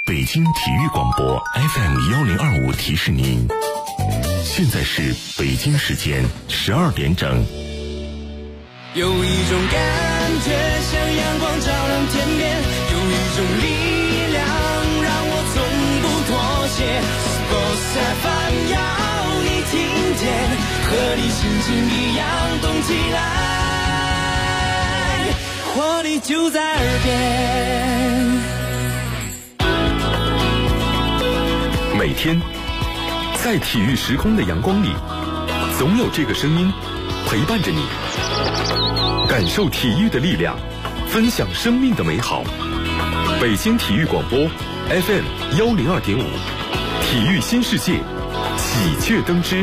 北京体育广播 FM1025提示您，现在是北京时间12点整。 有一种感觉像阳光照亮天边，有一种力量让我从不妥协。Sports FM 要你听见，和你心情一样动起来，活力就在耳边。 每天在体育时空的阳光里，总有这个声音陪伴着你，感受体育的力量，分享生命的美好。北京体育广播 FM102.5，体育新世界，喜鹊登枝。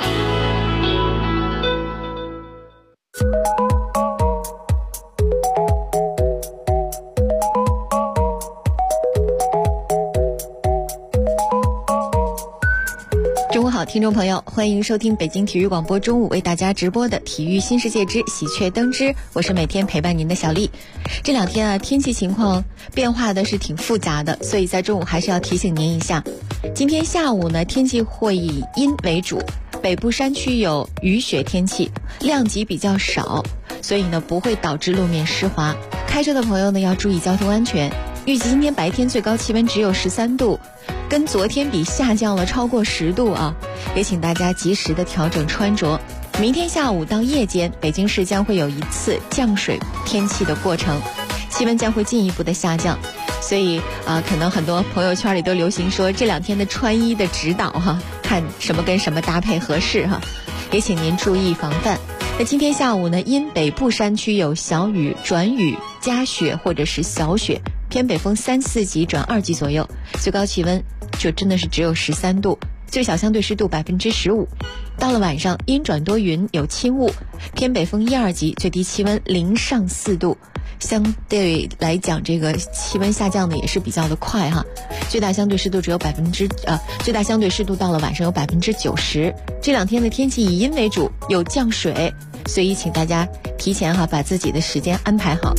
中午好，听众朋友，欢迎收听北京体育广播中午为大家直播的体育新世界之喜鹊登枝，我是每天陪伴您的小丽。这两天啊，天气情况变化的是挺复杂的，所以在中午还是要提醒您一下。今天下午呢，天气会以阴为主，北部山区有雨雪天气，量级比较少，所以呢不会导致路面湿滑。开车的朋友呢要注意交通安全。预计今天白天最高气温只有13度，跟昨天比下降了超过10度啊，也请大家及时的调整穿着。明天下午到夜间，北京市将会有一次降水天气的过程，气温将会进一步的下降，所以可能很多朋友圈里都流行说这两天的穿衣的指导哈，看什么跟什么搭配合适哈，也请您注意防范。那今天下午呢，因北部山区有小雨转雨加雪或者是小雪，偏北风3、4级转2级左右，最高气温就真的是只有13度，最小相对湿度15%。到了晚上，阴转多云，有轻雾，偏北风1、2级，最低气温0上4度，相对来讲这个气温下降的也是比较的快哈。最大相对湿度只有最大相对湿度到了晚上有90%。这两天的天气以阴为主，有降水，所以请大家提前把自己的时间安排好。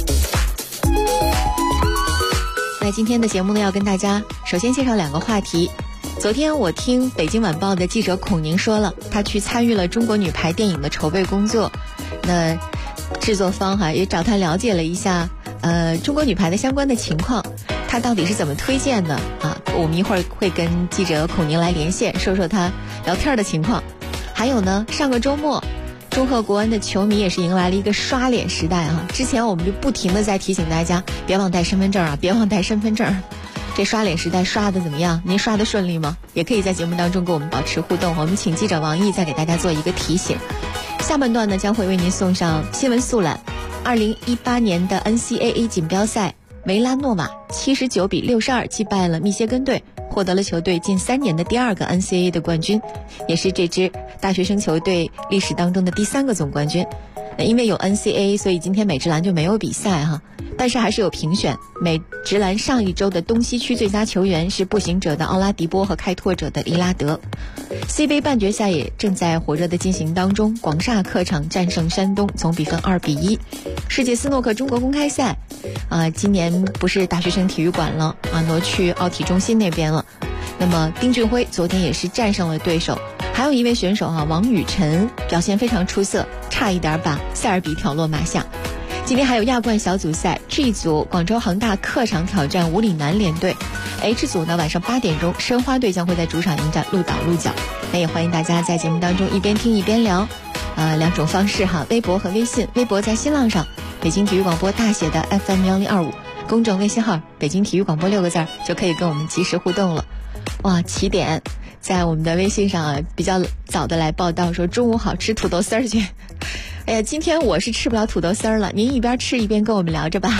在今天的节目呢，要跟大家首先介绍2个话题。昨天我听北京晚报的记者孔宁说了，他去参与了中国女排电影的筹备工作，那制作方也找他了解了一下中国女排的相关的情况，他到底是怎么推荐的啊？我们一会儿会跟记者孔宁来连线，说说他聊天的情况。还有呢，上个周末中赫国安的球迷也是迎来了一个刷脸时代啊！之前我们就不停的在提醒大家别忘带身份证啊，别忘带身份证。这刷脸时代刷的怎么样？您刷的顺利吗？也可以在节目当中跟我们保持互动。我们请记者王毅再给大家做一个提醒。下半段呢，将会为您送上新闻速览。2018年的 NCAA 锦标赛，维拉诺瓦79比62击败了密歇根队，获得了球队近3年的第2个 NCAA 的冠军，也是这支大学生球队历史当中的第3个总冠军。因为有 NCAA， 所以今天美职篮就没有比赛哈，但是还是有评选。美职篮上一周的东西区最佳球员是步行者的奥拉迪波和开拓者的利拉德。C 杯半决赛也正在火热的进行当中，广厦客场战胜山东，总比分2比1。世界斯诺克中国公开赛今年不是大学生体育馆了挪去奥体中心那边了。那么丁俊晖昨天也是战胜了对手，还有一位选手王雨晨表现非常出色，差一点把塞尔比挑落马下。今天还有亚冠小组赛 G 组，广州恒大客场挑战五里南联队。H 组呢，晚上8点钟，申花队将会在主场迎战鹿岛鹿角。那也欢迎大家在节目当中一边听一边聊，2种方式微博和微信。微博在新浪上北京体育广播大写的 FM1025，公众微信号北京体育广播6个字就可以跟我们及时互动了。哇，起点在我们的微信上比较早的来报道说中午好，吃土豆丝儿去。哎呀，今天我是吃不了土豆丝儿了，您一边吃一边跟我们聊着吧。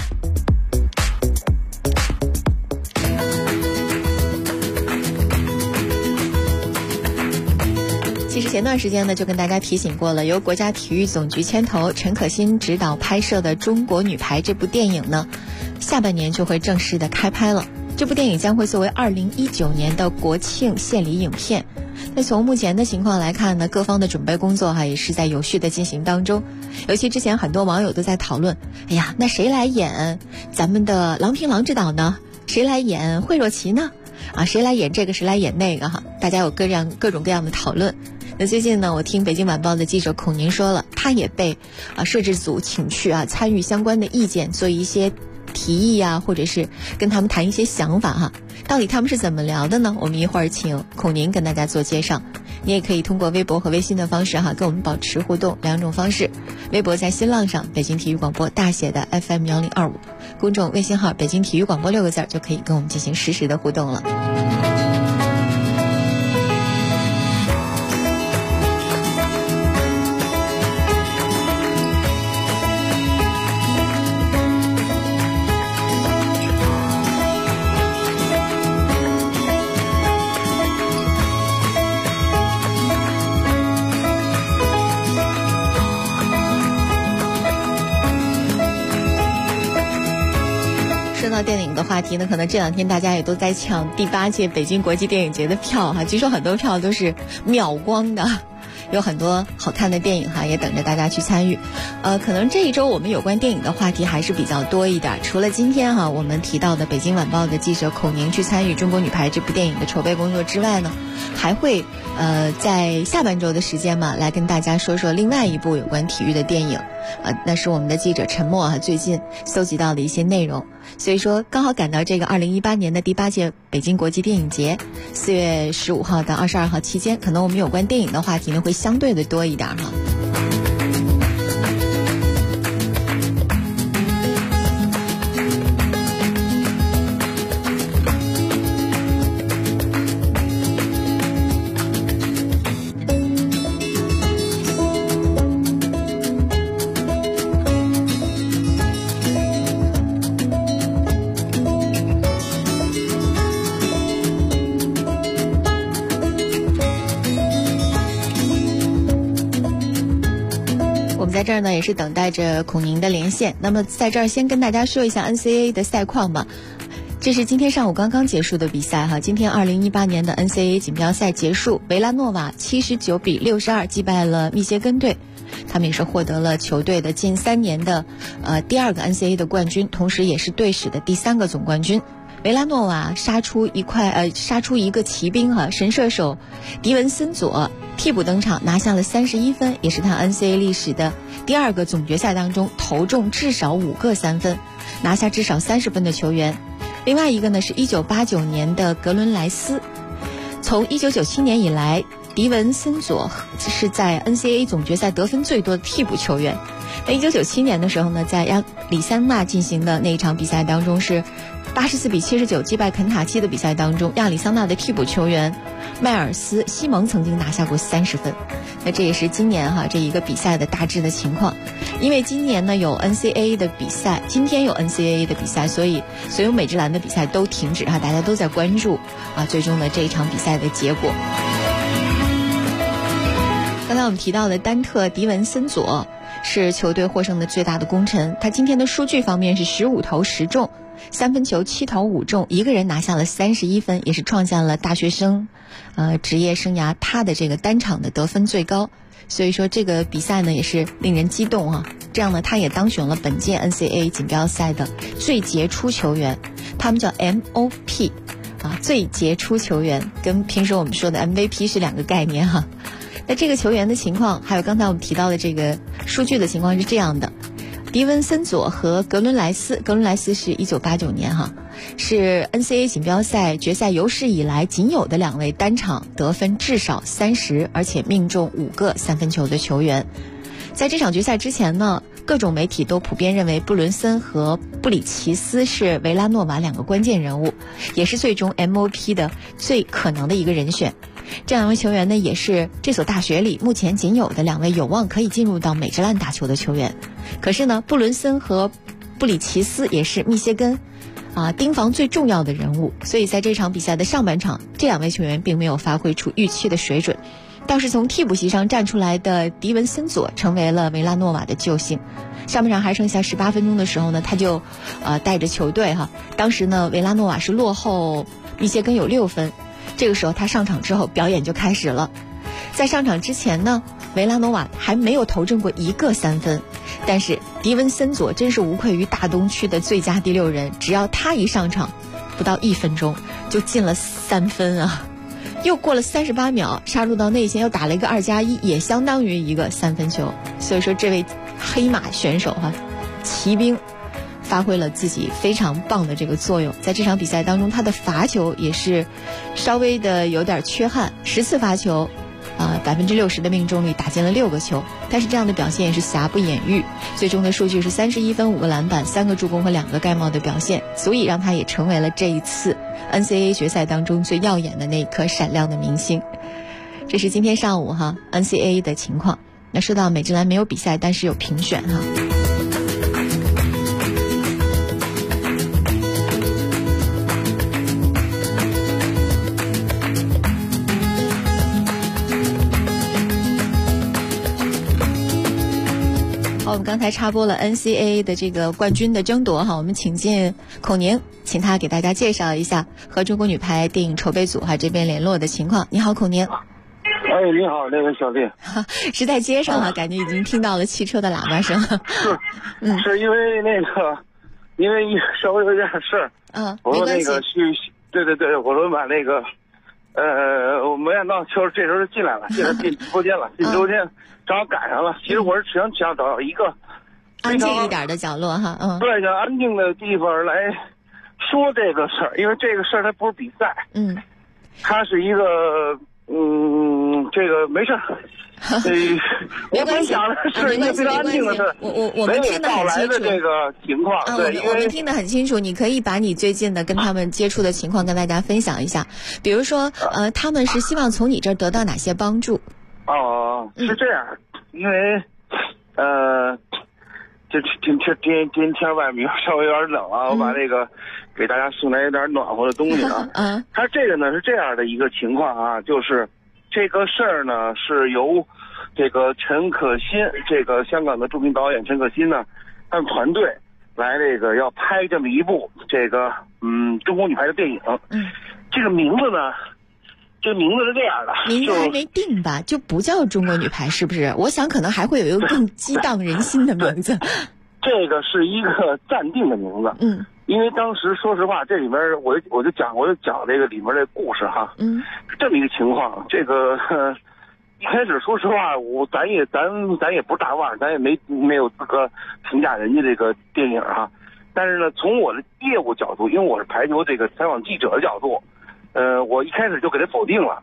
其实前段时间呢，就跟大家提醒过了，由国家体育总局牵头，陈可辛执导拍摄的《中国女排》这部电影呢，下半年就会正式的开拍了。这部电影将会作为2019年的国庆献礼影片。那从目前的情况来看呢，各方的准备工作也是在有序的进行当中。尤其之前很多网友都在讨论，哎呀，那谁来演咱们的郎平郎指导呢？ 谁来演惠若琪呢？谁来演这个，谁来演那个哈？大家有各种各样的讨论。那最近呢，我听北京晚报的记者孔宁说了，他也被摄制组请去参与相关的意见，做一些提议或者是跟他们谈一些想法哈。到底他们是怎么聊的呢？我们一会儿请孔宁跟大家做介绍。你也可以通过微博和微信的方式跟我们保持互动，两种方式。微博在新浪上北京体育广播大写的 FM1025，公众微信号北京体育广播6个字就可以跟我们进行实时的互动了。说到电影的话题呢，可能这两天大家也都在抢第8届北京国际电影节的票据说很多票都是秒光的，有很多好看的电影也等着大家去参与。可能这一周我们有关电影的话题还是比较多一点，除了今天我们提到的北京晚报的记者孔宁去参与《中国女排》这部电影的筹备工作之外呢，还会在下半周的时间来跟大家说说另外一部有关体育的电影。那是我们的记者陈默最近搜集到的一些内容，所以说刚好赶到这个2018年的第8届北京国际电影节4月15号到22号期间，可能我们有关电影的话题呢会相对的多一点在这儿呢也是等待着孔宁的连线。那么在这儿先跟大家说一下 NCAA 的赛况吧。这是今天上午刚刚结束的比赛今天2018年的 NCAA 锦标赛结束，维拉诺瓦79比62击败了密歇根队，他们也是获得了球队的近3年的第2个 NCAA 的冠军，同时也是队史的第3个总冠军。维拉诺瓦杀出一个骑兵神射手迪文森佐替补登场，拿下了31分，也是他 NCAA 历史的第2个总决赛当中投中至少5个3分，拿下至少30分的球员。另外一个呢是1989年的格伦莱斯。从1997年以来，迪文森佐是在 NCAA 总决赛得分最多的替补球员。在1997年的时候呢，在亚利桑那进行的那一场比赛当中是84比79击败肯塔基的比赛当中，亚利桑那的替补球员迈尔斯·西蒙曾经拿下过30分。那这也是今年这一个比赛的大致的情况。因为今年呢有 NCAA 的比赛，今天有 NCAA 的比赛，所以所有美职篮的比赛都停止大家都在关注最终的这一场比赛的结果。刚才我们提到的丹特·迪文森佐是球队获胜的最大的功臣，他今天的数据方面是15投10中，3分球7投5中，一个人拿下了31分，也是创下了大学生职业生涯他的这个单场的得分最高。所以说这个比赛呢也是令人激动这样呢他也当选了本届 NCAA 锦标赛的最杰出球员，他们叫 MOP 最杰出球员，跟平时我们说的 MVP 是2个概念那这个球员的情况，还有刚才我们提到的这个数据的情况是这样的：迪文森佐和格伦莱斯是1989年是 NCAA 锦标赛决赛有史以来仅有的2位单场得分至少30，而且命中5个3分球的球员。在这场决赛之前呢，各种媒体都普遍认为布伦森和布里奇斯是维拉诺瓦2个关键人物，也是最终 MOP 的最可能的一个人选。这2位球员呢，也是这所大学里目前仅有的2位有望可以进入到美职篮打球的球员。可是呢，布伦森和布里奇斯也是密歇根盯防最重要的人物，所以在这场比赛的上半场，这2位球员并没有发挥出预期的水准。倒是从替补席上站出来的迪文森佐成为了维拉诺瓦的救星。上半场还剩下18分钟的时候呢，他就带着球队当时呢维拉诺瓦是落后密歇根有6分，这个时候他上场之后表演就开始了。在上场之前呢，维拉诺瓦还没有投中过1个3分，但是迪文森佐真是无愧于大东区的最佳第6人，只要他一上场， 不到1分钟就进了3分啊！又过了38秒，杀入到内线，又打了一个2+1，也相当于一个3分球。所以说，这位黑马选手骑兵发挥了自己非常棒的这个作用。在这场比赛当中，他的罚球也是稍微的有点缺憾，10次罚球，60%的命中率，打进了6个球。但是这样的表现也是瑕不掩瑜，最终的数据是31分、5个篮板、3个助攻和2个盖帽的表现，足以让他也成为了这一次 NCAA 决赛当中最耀眼的那一颗闪亮的明星。这是今天上午NCAA 的情况。那说到美职篮没有比赛，但是有评选好，我们刚才插播了 NCAA 的这个冠军的争夺我们请进孔宁，请他给大家介绍一下和中国女排电影筹备组这边联络的情况。你好，孔宁。 你好，那个小丽。 是在街上感觉已经听到了汽车的喇叭声。 是因为因为稍微有点事儿。我说那个对，我说把那个我没想到就是这时候就进来了，进直播间了，进直播间正好赶上了。其实我是想找一个安静一点的角落对，想安静的地方来说这个事儿，因为这个事儿它不是比赛，它是一个这个没事儿。我分享的是一个非常安静的事儿， 我们听得很清楚这个情况。对， 我们听得很清楚。你可以把你最近的跟他们接触的情况跟大家分享一下，比如说他们是希望从你这儿得到哪些帮助？ 是这样，因为这天外面稍微有点冷我把这个给大家送来一点暖和的东西它这个呢是这样的一个情况就是这个事儿呢是由这个陈可辛，这个香港的著名导演陈可辛呢，他们团队来这个要拍这么一部这个中国女排的电影。这个名字呢，这个名字是这样的， 名字还没定吧，就不叫中国女排，是不是？我想可能还会有一个更激荡人心的名字。 这个是一个暂定的名字。因为当时说实话，这里面我就讲这个里面的故事是这么一个情况。这个一开始说实话，咱也不是大腕，咱也没有资格评价人家这个电影但是呢，从我的业务角度，因为我是排球这个采访记者的角度，我一开始就给他否定了。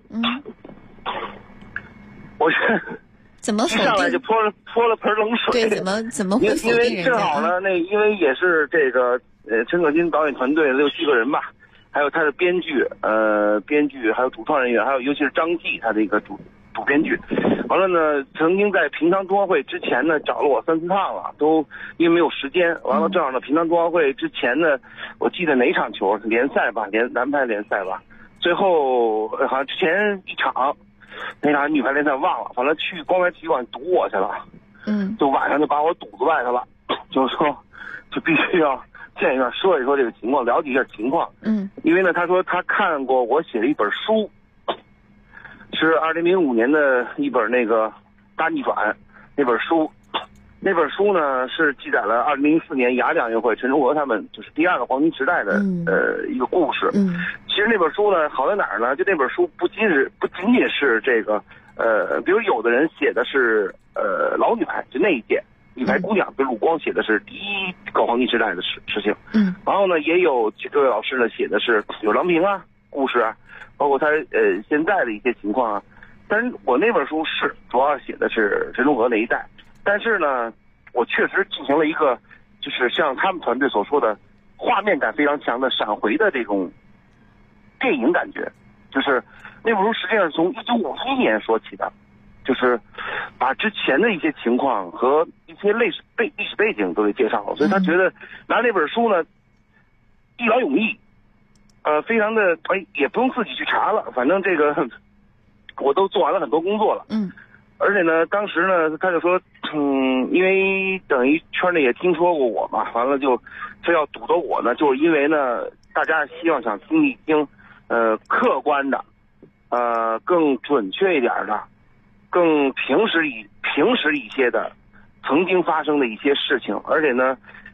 我是怎么否定？ 上来就泼了盆冷水。 对，怎么会否定人家？ 因为正好呢，因为也是这个陈可辛导演团队6、7个人吧，还有他的编剧，还有主创人员，还有尤其是张继他的一个主编剧。完了呢，曾经在平昌冬奥会之前呢找了我3、4趟了，都因为没有时间。完了正好呢，平昌冬奥会之前呢，我记得哪场球联赛吧，男排联赛吧，最后好像之前一场那场女排联赛忘了，反正去光华体育馆堵我去了。就晚上就把我堵在外头了，就是说就必须要见一面说一说这个情况，了解一下情况。因为呢，他说他看过我写的一本书，是2005年的一本那个大逆转那本书。那本书呢是记载了2004年雅典奥运会陈忠和他们就是第2个黄金时代的一个故事。其实那本书呢好在哪儿呢？就那本书不仅仅是这个比如有的人写的是老女排，就那一届女排姑娘，比如鲁光写的是第1个黄金时代的事情。然后呢也有这位老师呢写的是有郎平故事包括他现在的一些情况但是我那本书是主要写的是陈忠和那一代。但是呢，我确实进行了一个，就是像他们团队所说的，画面感非常强的闪回的这种电影感觉。就是那本书实际上是从1951年说起的，就是把之前的一些情况和一些历史背景都给介绍了。所以他觉得拿那本书呢，一劳永逸，非常的也不用自己去查了，反正这个我都做完了很多工作了。而且呢，当时呢，他就说，因为等于圈内也听说过我嘛，完了就非要堵着我呢，就是因为呢，大家希望想听一听，客观的，更准确一点的，更平实一些的，曾经发生的一些事情。而且呢，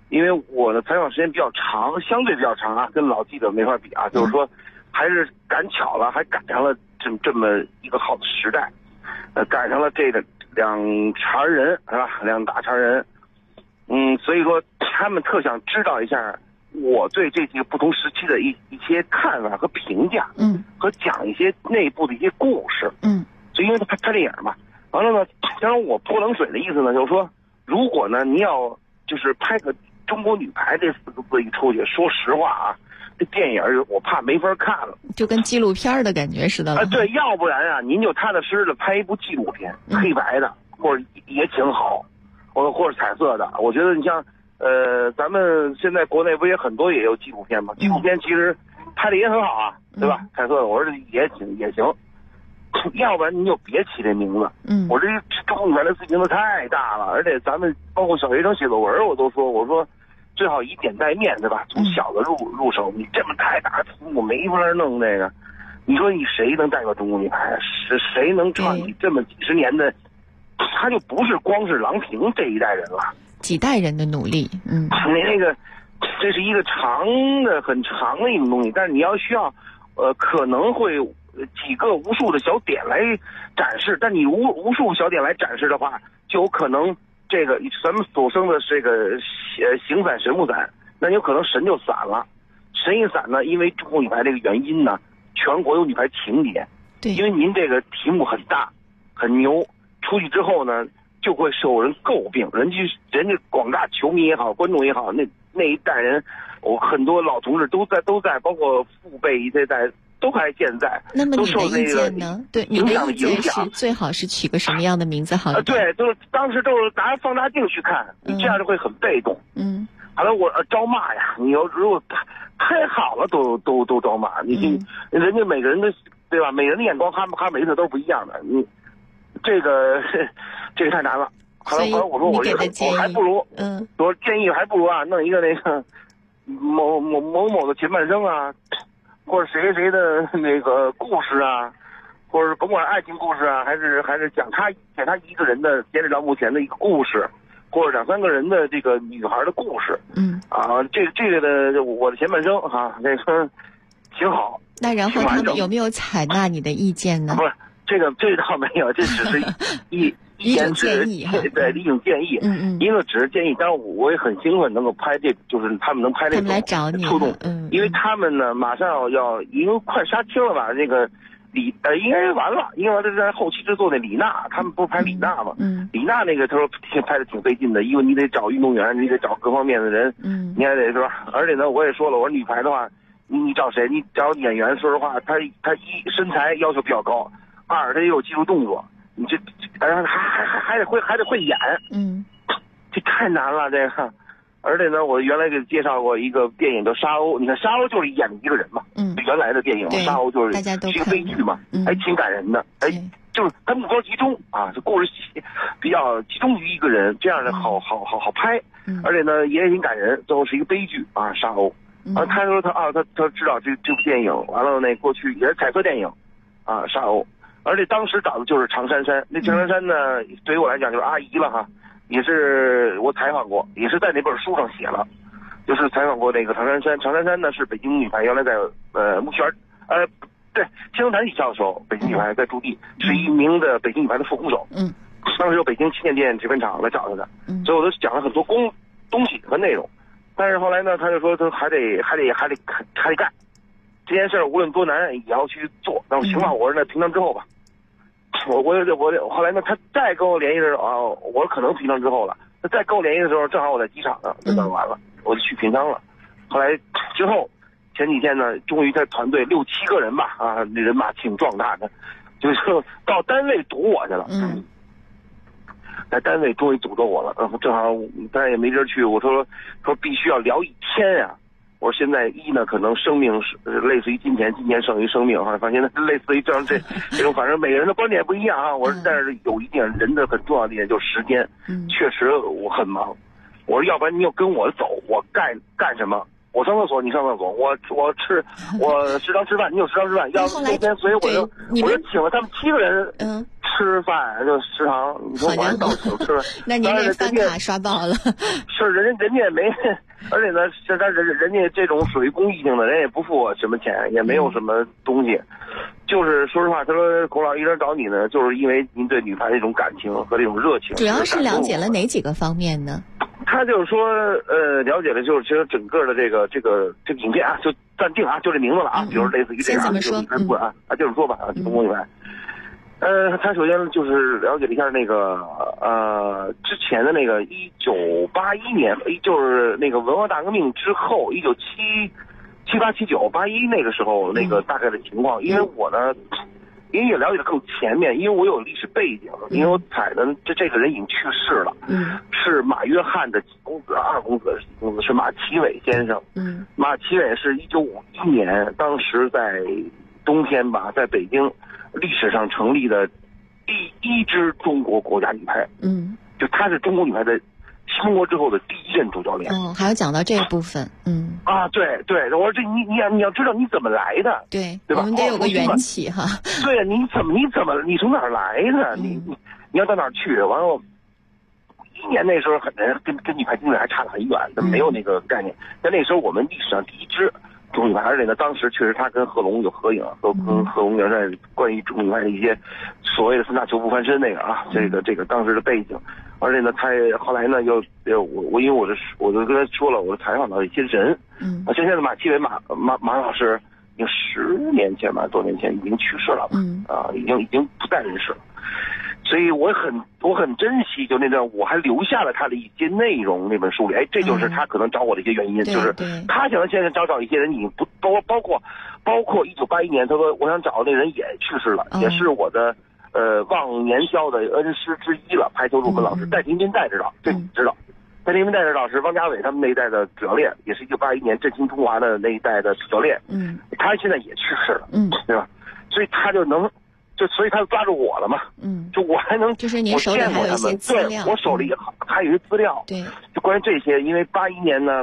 因为我的采访时间比较长，相对比较长啊，跟老记者没法比啊，就是说还是赶巧了，还赶上了这么一个好的时代，赶上了这个2茬人是吧？2大茬人，所以说他们特想知道一下我对这几个不同时期的一些看法和评价，和讲一些内部的一些故事，就因为他拍电影嘛，完了呢，当然我泼冷水的意思呢，就是说，如果呢你要就是拍个中国女排这4个字一出去，说实话啊，这电影我怕没法看了， 就跟纪录片的感觉似的了。 对，要不然啊，您就踏踏实实的拍一部纪录片，黑白的，或者也挺好，或者彩色的。我觉得你像咱们现在国内不也很多也有纪录片吗？纪录片其实拍的也很好啊，对吧？彩色的，我说也行。要不然您就别起这名字。我这中国女排的名字太大了，而且咱们包括小学生写作文，我说最好以点带面，对吧？从小的入手，你这么太大的题目没法弄这个。你说你谁能代表中国女排？谁能创起这么几十年的？他就不是光是郎平这一代人了， 几代人的努力。 那个这是一个很长的一种东西，但是你要需要可能会几个无数的小点来展示，但你无数小点来展示的话，就有可能这个咱们所生的这个形散神不散，那有可能神就散了。神一散呢，因为中国女排这个原因呢，全国有女排情节。对，因为您这个题目很大很牛，出去之后呢就会受人诟病，人家广大球迷也好，观众也好，那一代人，我很多老同志都在，包括父辈一代都还健在。 那么你的意见呢？对，你的意见是最好是取个什么样的名字好？ 对，当时都是拿放大镜去看，你这样就会很被动。好了，我招骂呀！你如果太好了，都招骂你。人家每个人的对吧？每个人的眼光，他每一次都不一样的。你这个太难了。后来我说我还不如，我建议还不如啊，弄一个那个某的前半生啊，或者谁的那个故事啊，或者甭管爱情故事啊，还是讲他一个人的截止到目前的一个故事，或者2、3个人的这个女孩的故事。这个的我的前半生哈，这个挺好。 那然后他们有没有采纳你的意见呢？ 不是，这倒没有，这只是一种建议哈。对，一种建议。一个只是建议，当然我也很兴奋能够拍这，就是他们能拍这种，他们来找你触动。因为他们呢马上要已经快杀青了吧？那个应该完了，因为这是在后期制作那李娜，他们不是拍李娜吗？李娜那个他说拍的挺费劲的，因为你得找运动员，你得找各方面的人，你还得是吧？而且呢，我也说了，我说女排的话，你找谁？你找演员，说实话，他一身材要求比较高，2他也有技术动作，你这还得会演，这太难了这个。而且呢，我原来给介绍过一个电影叫《沙鸥》，你看沙鸥就是演一个人嘛，原来的电影嘛，沙鸥就是一个悲剧嘛，还挺感人的，就是他目标集中啊，这故事比较集中于一个人，这样的好拍，而且呢也挺感人，最后是一个悲剧啊，沙鸥。他说他知道这部电影，完了那过去也是彩色电影啊，沙鸥，而且当时找的就是常珊珊，那常珊珊呢对于我来讲就是阿姨了哈。也是我采访过，也是在那本书上写了，就是采访过那个常珊珊。常珊珊呢是北京女排原来在木樨对天文台体校的时候，北京女排在驻地，是一名的北京女排的副鼓手。当时有北京旗舰店直分厂来找他的，所以我都讲了很多东西和内容。但是后来呢，他就说他还得干这件事，无论多难也要去做。那我行吧，我说那平常之后吧。我后来呢，他再跟我联系的时候啊，我可能平常之后了。他再跟我联系的时候，正好我在机场呢，就弄完了，我就去平昌了。后来之后前几天呢，终于他团队6、7个人吧，啊，那人马挺壮大的，就是到单位堵我去了。在单位终于堵着我了，正好但也没地儿去。我说必须要聊1天呀。我说现在呢，可能生命是类似于金钱，金钱胜于生命哈。反正现在类似于这种，反正每个人的观点不一样啊。我说，但是有一点人的很重要的一点就是时间。确实我很忙。我说，要不然你就跟我走，我干什么？我上厕所，你上厕所；我食堂吃饭，你有食堂吃饭。要不那天，所以我就请了他们7个人吃饭就食堂，你说晚上到处吃， 那您这饭卡刷爆了。 是人家也没，而且呢，是他人家这种属于公益性的，人也不付我什么钱，也没有什么东西。就是说实话，他说孔老一直找你呢，就是因为您对女排这种感情和这种热情。 主要是了解了哪几个方面呢？ 他就是说，了解了，就是其实整个的这个影片啊，就暂定啊，就这名字了啊，比如类似于这样，就是女排不啊，就是说吧啊，中国女排。他首先就是了解了一下那个之前的那个1981年，就是那个文化大革命之后，1978、79、81那个时候那个大概的情况。因为我呢，因为也了解的更前面，因为我有历史背景，因为我采的这个人已经去世了，是马约翰的几公子，二公子是马奇伟先生。马奇伟是1951年，当时在冬天吧，在北京历史上成立的第一支中国国家女排。就他是中国女排的新中国之后的第一任主教练。 还要讲到这部分。 对，我说这你要知道你怎么来的，对吧？ 我们得有个缘起哈。 对，你从哪儿来的？你要到哪儿去？完了，1年那时候跟女排经理还差得很远，没有那个概念。但那时候我们历史上第一支中国女排，而且呢，当时确实他跟贺龙有合影，跟贺龙元帅关于中国女排的一些所谓的3大球不翻身那个啊，这个当时的背景。而且呢，他后来呢又我因为我就跟他说了，我采访到一些人，现在的马奇伟马老师已经10年前吧，多年前已经去世了，已经不在人世了。所以我很珍惜，就那段我还留下了他的一些内容那本书里。这就是他可能找我的一些原因，就是他想现在找一些人，已经不包括1981年，他说我想找那人也去世了，也是我的忘年交的恩师之一了，排球入门老师戴廷斌戴指导，这你知道。戴廷斌戴指导是汪家伟他们那一代的主教练，也是1981年振兴中华的那一代的主教练。他现在也去世了，对吧？所以他就能。所以他就抓住我了嘛，就我还能， 就是您手里还有一些资料， 对，我手里还有一些资料， 对， 就关于这些。因为81年呢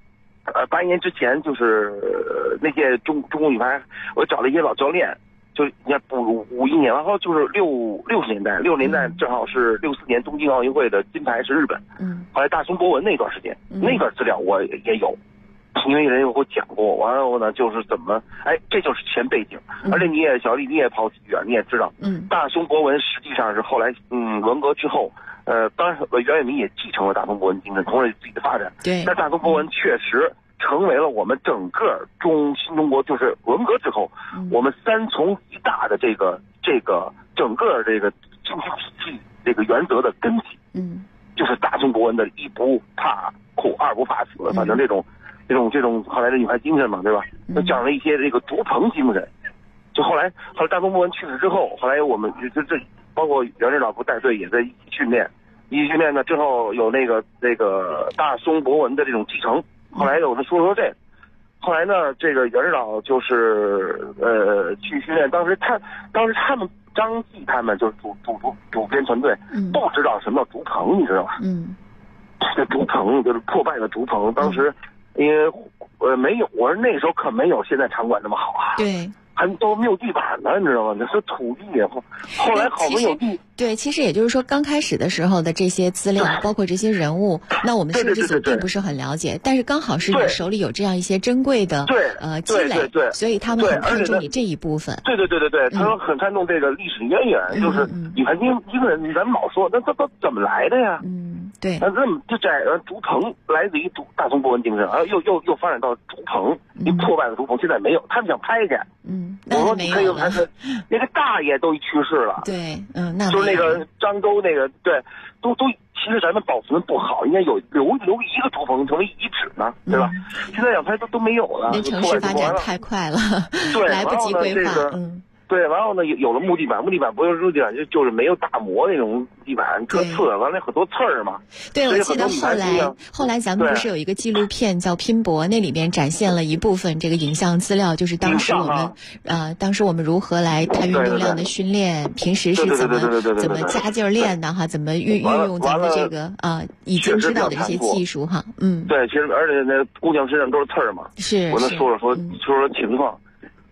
，81年之前就是那些中国女排，我找了一些老教练，就你看51年，然后就是60年代正好是64年东京奥运会的金牌是日本，后来大松博文那段时间，那段资料我也有。因为人有给我讲过，完了后呢，就是怎么，这就是前背景。而且小丽你也跑远，你也知道，大松博文实际上是后来，文革之后，当然袁伟民也继承了大松博文精神，同时自己的发展。 对。 但大松博文确实成为了我们整个新中国，就是文革之后，我们3从1大的这个整个这个经济体系这个原则的根基。就是大松博文的1不怕苦，2不怕死，反正这种后来的女排精神嘛，对吧？就讲了一些这个竹棚精神。就后来大松博文去世之后，后来我们这包括袁指导不带队也在一起训练呢，之后有那个大松博文的这种继承。后来我们说这个，后来呢，这个袁指导就是去训练，当时他们张继他们就是主编团队不知道什么叫竹棚，你知道吧？这竹棚就是破败的竹棚，当时。因为没有，我说那时候可没有现在场馆那么好啊。 对。 还都没有地板呢，你知道吗？那是土地也后来好不容易有地。 对，其实也就是说，刚开始的时候的这些资料，包括这些人物，那我们摄制组并不是很了解，但是刚好是你手里有这样一些珍贵的积累，所以他们很看重你这一部分。 对，他们很看重这个历史渊源，就是你看一个人，咱们老说那怎么来的呀？ 对， 那这么就竹棚来自于大松博文精神，然后又发展到竹棚，一破败的竹棚现在没有，他们想拍去。我说你可以看看，那个大爷都去世了。 对， 就是那个漳州那个，对，都其实咱们保存不好，应该有留一个竹棚成为遗址呢，对吧？现在想拍都没有了。 那城市发展太快了， 对， 来不及规划。 对，然后呢，有了木地板不是木地板，就是没有打磨那种地板，特次，完了很多刺儿嘛。 对，我记得后来咱们不是有一个纪录片叫《拼搏》，那里边展现了一部分这个影像资料，就是当时我们如何来看运动量的训练，平时是怎么加劲儿练的哈，怎么运用咱们这个已经知道的这些技术哈。 对，其实而且那姑娘身上都是刺儿嘛。 是。 我能说说情况。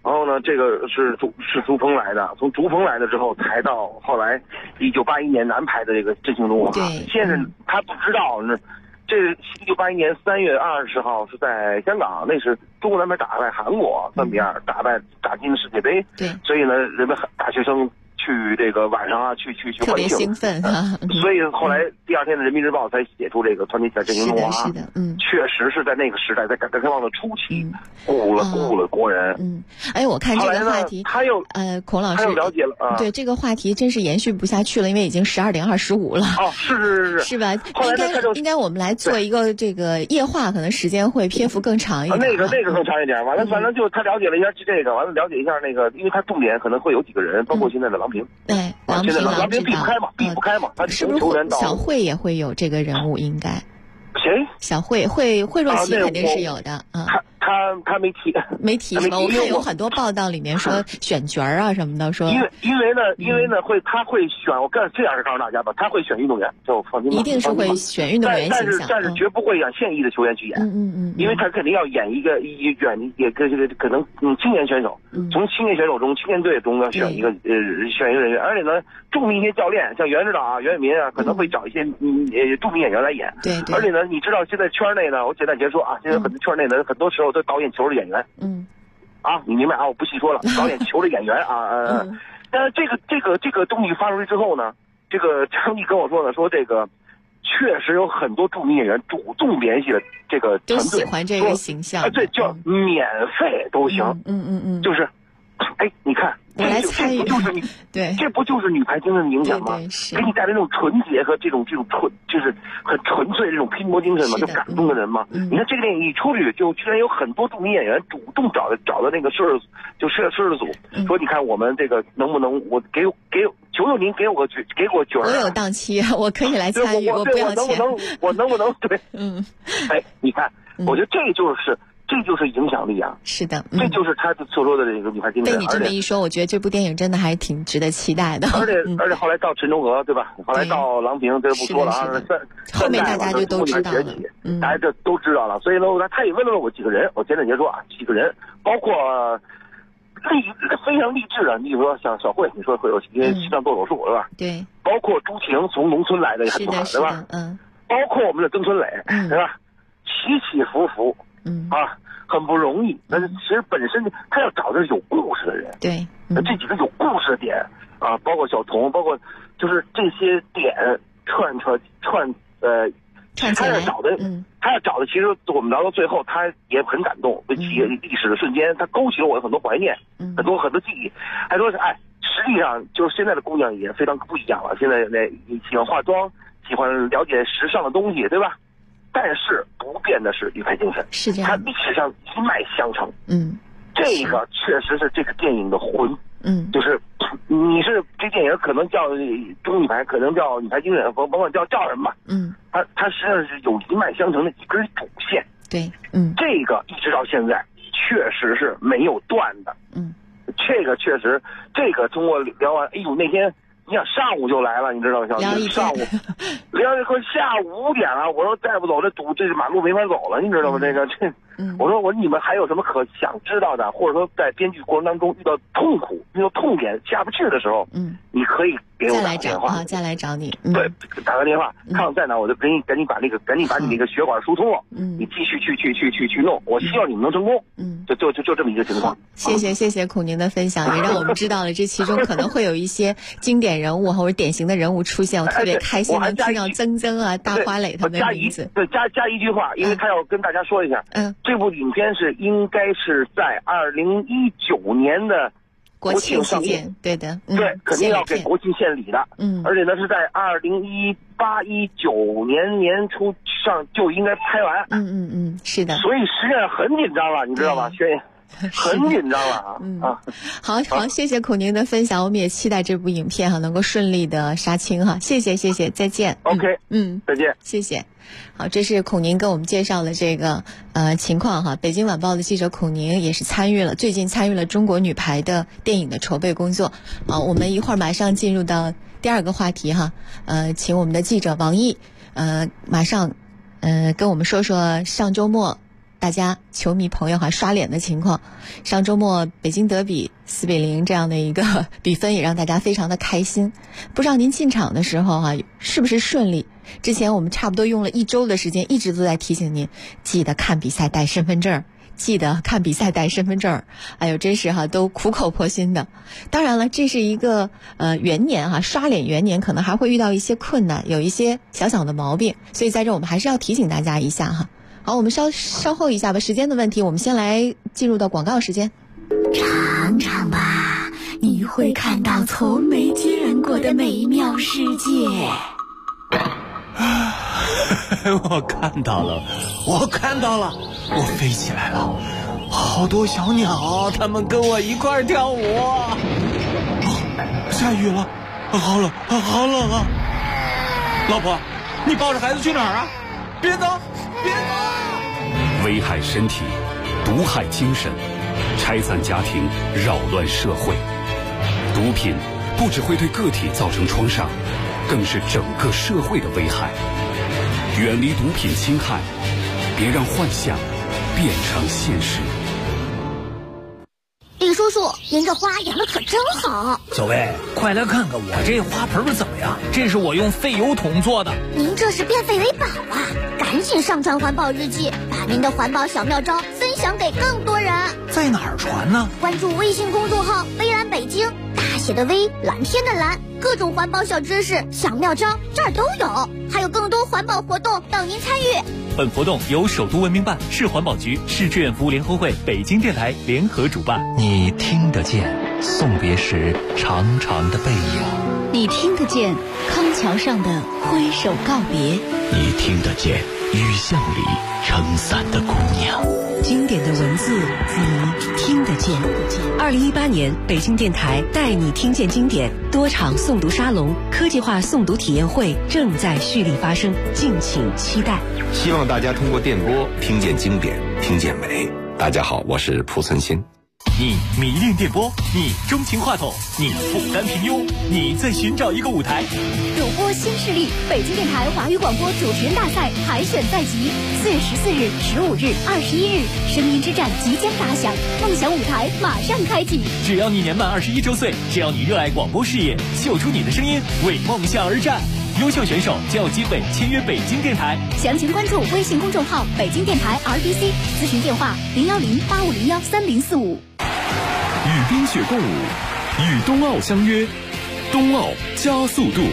然后呢，这个是竹鹏来的，从竹鹏来的之后，才到后来1981年男排的这个振兴中华。 对， 现在他不知道呢，这1981年3月20号是在香港，那是中国男排打败韩国3比2，打进世界杯。 对， 所以呢，人们大学生去这个晚上啊，去特别兴奋啊， 所以后来第二天的人民日报才写出这个团结起来振兴中华。 是的， 确实是在那个时代，在改革开放的初期，鼓了国人。 哎，我看这个话题， 他又孔老师他又了解了啊。 对，这个话题真是延续不下去了，因为已经12点25了。 哦，是吧？应该我们来做一个这个夜话，可能时间会篇幅更长一点。 那个更长一点。完了，反正就他了解了一下这个，完了了解一下那个，因为他重点可能会有几个人，包括现在的郎平。 对，郎平避不开嘛，他是不是小慧也会有这个人物？应该谁？ 小慧若琪肯定是有的啊。 他没提是吧？我看有很多报道里面说选角啊什么的，说因为呢他会选，我这样是告诉大家吧，他会选运动员，就放心吧。 一定是会选运动员形象， 但是绝不会让现役的球员去演。因为他肯定要演一个可能青年选手，从青年选手中青年队中要选一个人员，而且呢，著名一些教练像袁指导啊、袁伟民啊，可能会找一些著名演员来演。 对。 而且呢，你知道现在圈内呢，我简单结束啊，现在很多圈内呢，很多时候都导演球的演员。你明白啊？我不细说了，导演球的演员啊，但是这个东西发出去之后呢，这个张毅跟我说呢，说这个确实有很多著名演员主动联系了这个团队， 都喜欢这个形象。 对，叫免费都行。就是，你看， 我来参与，对， 这不就是女排精神的影响吗？ 对， 给你带来那种纯洁和这种就是很纯粹这种拼搏精神嘛，就感动的人嘛。你看这个电影一出去，就居然有很多著名演员主动找到那个摄制组，说你看我们这个能不能求求您给我角儿， 我有档期，我可以来参与，我不要钱， 我能不能对？你看，我觉得这就是影响力啊！ 是的， 这就是他所说的这个女排精神。 被你这么一说，我觉得这部电影真的还挺值得期待的。 而且后来到陈忠娥，对吧？后来到郎平，这不说了啊。 后面大家就都知道了， 大家这都知道了。所以呢，他也问了我几个人，我简短结说啊，几个人，包括非常励志的，你比如说像小慧，你说会有心脏做手术，对吧？ 对。 包括朱婷从农村来的也很不好，对吧？包括我们的曾春磊，对吧？起起伏伏。很不容易。但是其实本身他要找的是有故事的人。 对， 这几个有故事的点啊，包括小童，包括就是这些点串他要找的，其实我们聊到最后，他也很感动，对企业历史的瞬间，他勾起了我很多怀念，很多记忆，还说是实际上就是现在的姑娘也非常不一样了，现在喜欢化妆，喜欢了解时尚的东西，对吧？但是不变的是女排精神， 是这样， 它历史上一脉相承。这个确实是这个电影的魂。就是你是这电影可能叫中女排，可能叫女排精神，甭管叫什么吧。它实际上是有一脉相承的一根主线。 对， 这个一直到现在确实是没有断的。这个确实，这个通过聊完，那天。你想上午就来了，你知道吗？上午聊一会下午5点了，我说再不走这马路没法走了，你知道吗？我说你们还有什么可想知道的，或者说在编剧过程当中遇到痛苦、遇到痛点下不去的时候，你可以给我打个电话， 再来找你。 对，打个电话，看我在哪，我就赶紧把你那个血管疏通了。你继续去弄，我希望你们能成功。就这么一个情况。 谢谢孔宁的分享，也让我们知道了这其中可能会有一些经典人物或者典型的人物出现。我特别开心能听到曾曾啊、大花蕾他们的名字。 对，加一句话，因为他要跟大家说一下。这部影片应该是在2019年的国庆上映， 对的， 对，肯定要给国庆献礼的，而且呢是在2018-19年初上就应该拍完， 是的， 所以实际上很紧张了，你知道吧，轩爷？很紧张了好，谢谢孔宁的分享，我们也期待这部影片能够顺利的杀青谢谢，再见。 OK， 再见， 谢谢。好，这是孔宁跟我们介绍的这个情况北京晚报的记者孔宁也是最近参与了中国女排的电影的筹备工作。我们一会儿马上进入到第二个话题请我们的记者王毅马上跟我们说说上周末大家球迷朋友刷脸的情况。上周末北京德比4-0这样的一个比分也让大家非常的开心。不知道您进场的时候是不是顺利？之前我们差不多用了1周的时间，一直都在提醒您记得看比赛带身份证，记得看比赛带身份证。哎呦，真是都苦口婆心的。当然了，这是一个元年刷脸元年，可能还会遇到一些困难，有一些小小的毛病，所以在这我们还是要提醒大家一下好，我们稍后一下吧，时间的问题，我们先来进入到广告时间。 尝尝吧，你会看到从没见过的美妙世界。 我看到了，我飞起来了，好多小鸟，它们跟我一块跳舞。下雨了，好冷啊！老婆，你抱着孩子去哪儿啊？别走！ 危害身体，毒害精神，拆散家庭，扰乱社会。毒品不只会对个体造成创伤，更是整个社会的危害。远离毒品侵害，别让幻想变成现实。 李叔叔，您这花养的可真好。 小薇，快来看看我这花盆怎么样？这是我用废油桶做的。 您这是变废为宝啊！赶紧上传环保日记，把您的环保小妙招分享给更多人。 在哪儿传呢？ 关注微信公众号微蓝北京，大写的微，蓝天的蓝，各种环保小知识、小妙招这儿都有，还有更多环保活动等您参与。 本活动由首都文明办、市环保局、市志愿服务联合会、北京电台联合主办。 你听得见送别时长长的背影， 你听得见康桥上的挥手告别， 你听得见雨巷里撑伞的姑娘。 经典的文字你听得见。2018年北京电台带你听见经典多场诵读沙龙、科技化诵读体验会正在蓄力发生，敬请期待。 希望大家通过电波听见经典，听见美。大家好，我是蒲存昕。 你迷恋电波，你钟情话筒，你不甘平庸，你在寻找一个舞台。 主播新势力北京电台华语广播主持人大赛海选在即，4月14日、15日、21日，声音之战即将打响，梦想舞台马上开启。 只要你年满21周岁，只要你热爱广播事业，秀出你的声音，为梦想而战。优秀选手就有机会签约北京电台。 详情关注微信公众号北京电台 RBC， 咨询电话010-8501-3045。 与冰雪共舞，与冬奥相约，冬奥加速度。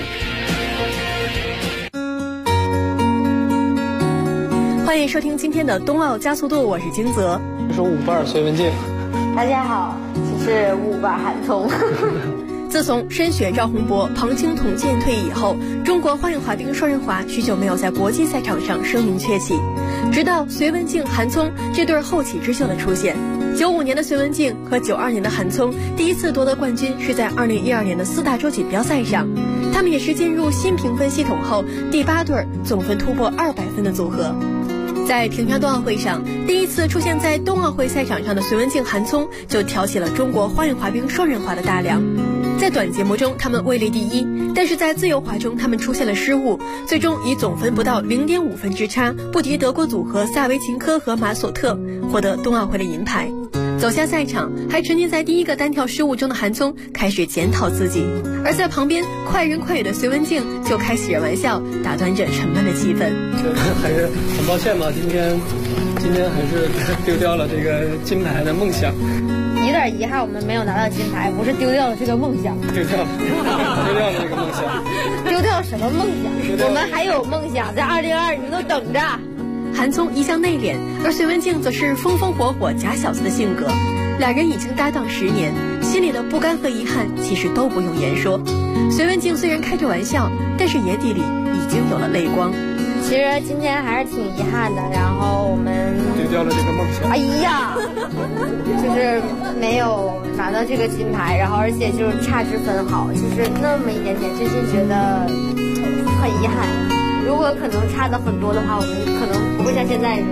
欢迎收听今天的冬奥加速度，我是金泽。 我是舞伴隋文静。 大家好，我是舞伴韩聪。 自从申雪、赵宏博、庞青统剑退役以后，中国花样滑冰双人滑许久没有在国际赛场上声名鹊起。直到隋文静、韩聪这对后起之秀的出现，95年的隋文静和92年的韩聪第一次夺得冠军是在2012年的4大洲锦标赛上，他们也是进入新评分系统后第8对总分突破200分的组合。在平昌冬奥会上，第一次出现在冬奥会赛场上的隋文静、韩聪就挑起了中国花样滑冰双人滑的大梁。在短节目中他们位列第一，但是在自由滑中他们出现了失误，最终以总分不到0.5分之差不敌德国组合萨维琴科和马索特，获得冬奥会的银牌。走下赛场，还沉浸在第一个单跳失误中的韩聪开始检讨自己，而在旁边快人快语的隋文静就开喜人玩笑，打断着沉闷的气氛。 还是很抱歉吧，今天还是丢掉了这个金牌的梦想。 有点遗憾，我们没有拿到金牌，不是丢掉了这个梦想， 丢掉了这个梦想， 丢掉什么梦想？我们还有梦想，在2022你们都等着。 韩聪一向内敛，而隋文静则是风风火火假小子的性格。两人已经搭档10年，心里的不甘和遗憾其实都不用言说。隋文静虽然开着玩笑，但是眼底里已经有了泪光。 其实今天还是挺遗憾的，然后我们丢掉了这个梦想。 哎呀，就是没有拿到这个金牌，然后而且就是差之分毫，就是那么一点点，真心觉得很遗憾。如果可能差的很多的话，我们可能不会像现在这样。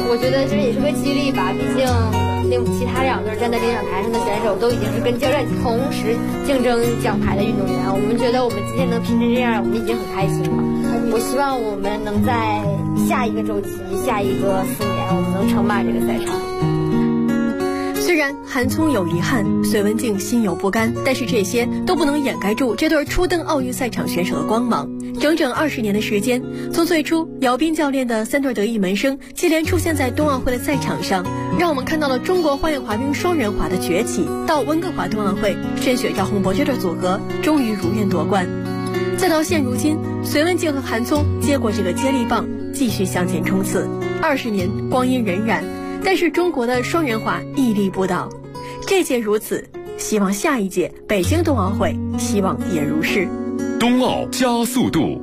我觉得这也是个激励吧，毕竟其他2对站在领奖台上的选手都已经是跟教练同时竞争奖牌的运动员，我们觉得我们今天能拼成这样，我们已经很开心了。我希望我们能在下一个周期、下一个4年，我们能称霸这个赛场。 虽然韩聪有遗憾，隋文静心有不甘，但是这些都不能掩盖住这对初登奥运赛场选手的光芒。整整20年的时间，从最初姚斌教练的3对得意门生接连出现在冬奥会的赛场上，让我们看到了中国花样滑冰双人滑的崛起，到温哥华冬奥会，申雪赵宏博这对组合终于如愿夺冠，再到现如今，隋文静和韩聪接过这个接力棒，继续向前冲刺。20年光阴荏苒，但是中国的双人滑屹立不倒。这届如此，希望下一届北京冬奥会希望也如是。 冬奥加速度。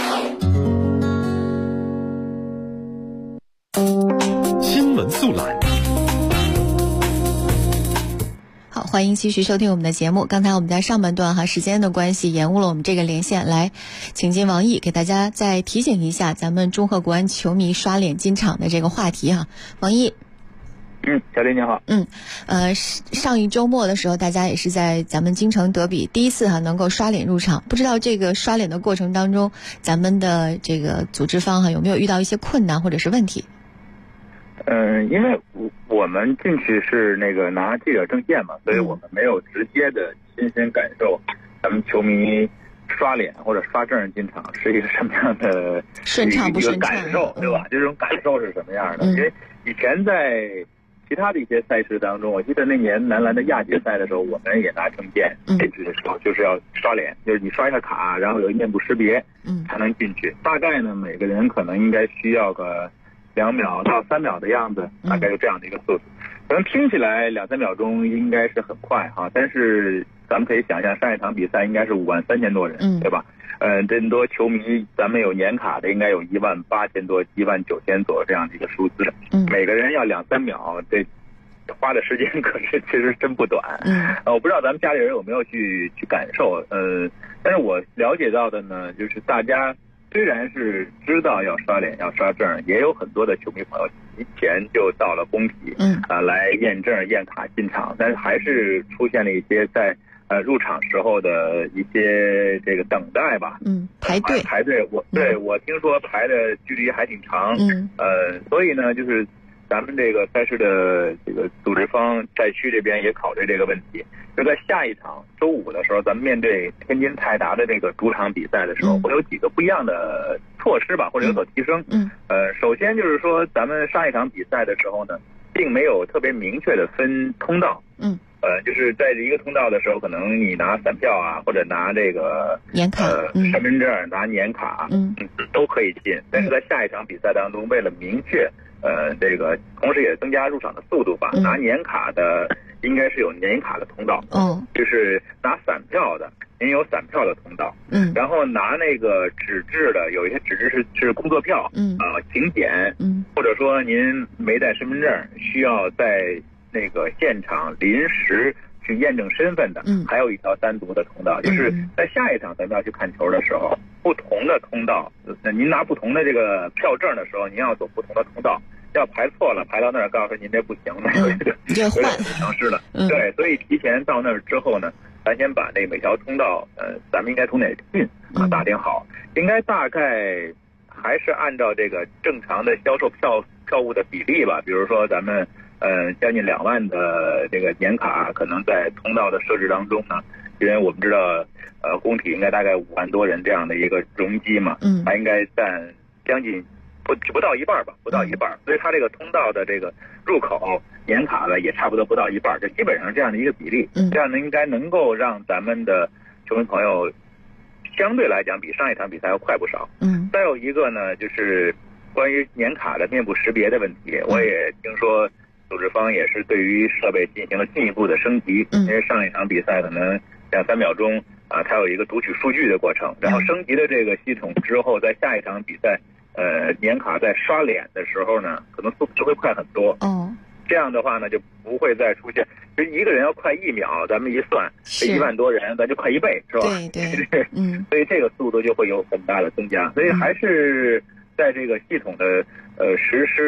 新闻速览。 好，欢迎继续收听我们的节目。刚才我们在上半段时间的关系延误了我们这个连线，来请进王毅给大家再提醒一下咱们中赫国安球迷刷脸进场的这个话题王毅。 小林你好。 上一周末的时候，大家也是在咱们京城德比第一次能够刷脸入场，不知道这个刷脸的过程当中，咱们的这个组织方有没有遇到一些困难或者是问题？ 因为我们进去是拿记者证件嘛，所以我们没有直接的亲身感受咱们球迷刷脸或者刷证进场是一个什么样的顺畅不顺畅感受，对吧？这种感受是什么样的？因为以前在其他的一些赛事当中，我记得那年男篮的亚锦赛的时候，我们也拿证件进去的时候，就是要刷脸，就是你刷一下卡，然后有一面部识别，才能进去。大概呢，每个人可能应该需要个2秒到3秒的样子，大概有这样的一个速度。可能听起来2-3秒钟应该是很快但是咱们可以想象，上一场比赛应该是53000多人，对吧？这么多球迷，咱们有年卡的应该有18000多、19000左右这样的一个数字。每个人要2-3秒，这花的时间可是其实真不短。我不知道咱们家里人有没有去感受。但是我了解到的呢，就是大家虽然是知道要刷脸、要刷证，也有很多的球迷朋友提前就到了工体，来验证、验卡进场，但是还是出现了一些在入场时候的一些这个等待吧， 排队， 我听说排的距离还挺长，所以呢，就是咱们这个赛事的这个组织方赛区这边也考虑这个问题，就在下一场周5的时候，咱们面对天津泰达的这个主场比赛的时候，会有几个不一样的措施吧，或者有所提升。首先就是说，咱们上一场比赛的时候呢，并没有特别明确的分通道。就是在一个通道的时候，可能你拿散票啊，或者拿这个年卡、 身份证、拿年卡，都可以进。但是在下一场比赛当中，为了明确这个，同时也增加入场的速度吧，拿年卡的应该是有年卡的通道，就是拿散票的您有散票的通道，然后拿那个纸质的，有一些纸质是工作票，请柬，或者说您没带身份证，需要在那个现场临时去验证身份的，还有一条单独的通道，就是在下一场咱们要去看球的时候，不同的通道，您拿不同的这个票证的时候，您要走不同的通道，要排错了，排到那儿告诉您这不行， 这换尝试了，对，所以提前到那儿之后呢，咱先把那每条通道，咱们应该从哪进打点好，应该大概还是按照这个正常的销售票务的比例吧，比如说咱们。将近2万的这个年卡，可能在通道的设置当中呢，因为我们知道，工体应该大概5万多人这样的一个容积嘛，它应该占将近不到一半吧，不到一半，所以它这个通道的这个入口年卡呢也差不多不到一半，就基本上这样的一个比例，这样呢应该能够让咱们的球迷朋友相对来讲比上一场比赛要快不少。再有一个呢，就是关于年卡的面部识别的问题，我也听说。组织方也是对于设备进行了进一步的升级，因为上一场比赛可能2-3秒钟它有一个读取数据的过程，然后升级了这个系统之后，在下一场比赛，年卡在刷脸的时候呢，可能速度就会快很多。这样的话呢，就不会再出现，就一个人要快1秒，咱们一算，这1万多人，咱就快1倍，是吧？ 对， 所以这个速度就会有很大的增加，所以还是在这个系统的实施。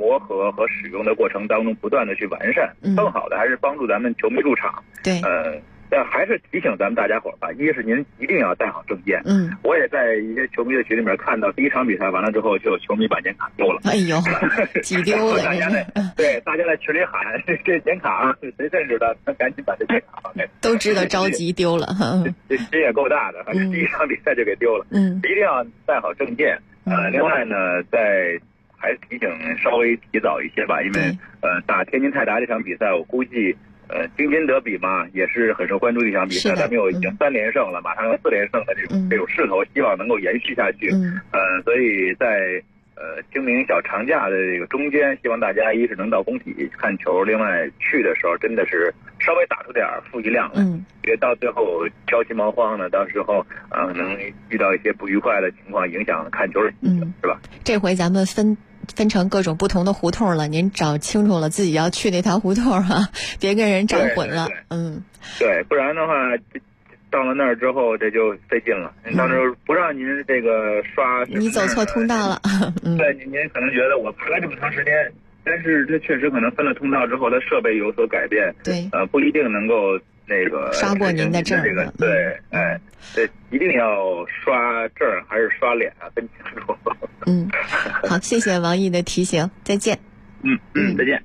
磨合和使用的过程当中不断的去完善，更好的还是帮助咱们球迷入场。 对， 但还是提醒咱们大家伙儿吧，一是您一定要带好证件。我也在一些球迷的群里面看到，第一场比赛完了之后，就有球迷把年卡丢了。 哎呦，挤丢了！ 大家在群里喊这年卡是谁认识的，那赶紧把这年卡都知道着急丢了。 这心也够大的，反正第一场比赛就给丢了。一定要带好证件。另外呢，还是提醒稍微提早一些吧，因为打天津泰达这场比赛，我估计。京津德比嘛，也是很受关注的一场比赛，咱们已经3连胜了，马上要4连胜的这种势头，希望能够延续下去。所以在清明小长假的这个中间，希望大家一是能到工体看球，另外去的时候真的是稍微打出点负一量来，别到最后着急忙慌的，到时候能遇到一些不愉快的情况，影响看球的心情，是吧？ 这回咱们分成各种不同的胡同了，您找清楚了自己要去那条胡同啊，别跟人找混了。 对，不然的话到了那儿之后这就费劲了。到时候不让您这个刷， 你走错通道了。 对，您可能觉得我排了这么长时间，但是这确实可能分了通道之后，它设备有所改变。 对， 不一定能够那个刷过您的证。 对，这一定要刷证还是刷脸啊？分清楚。 好，谢谢王毅的提醒，再见。 再见。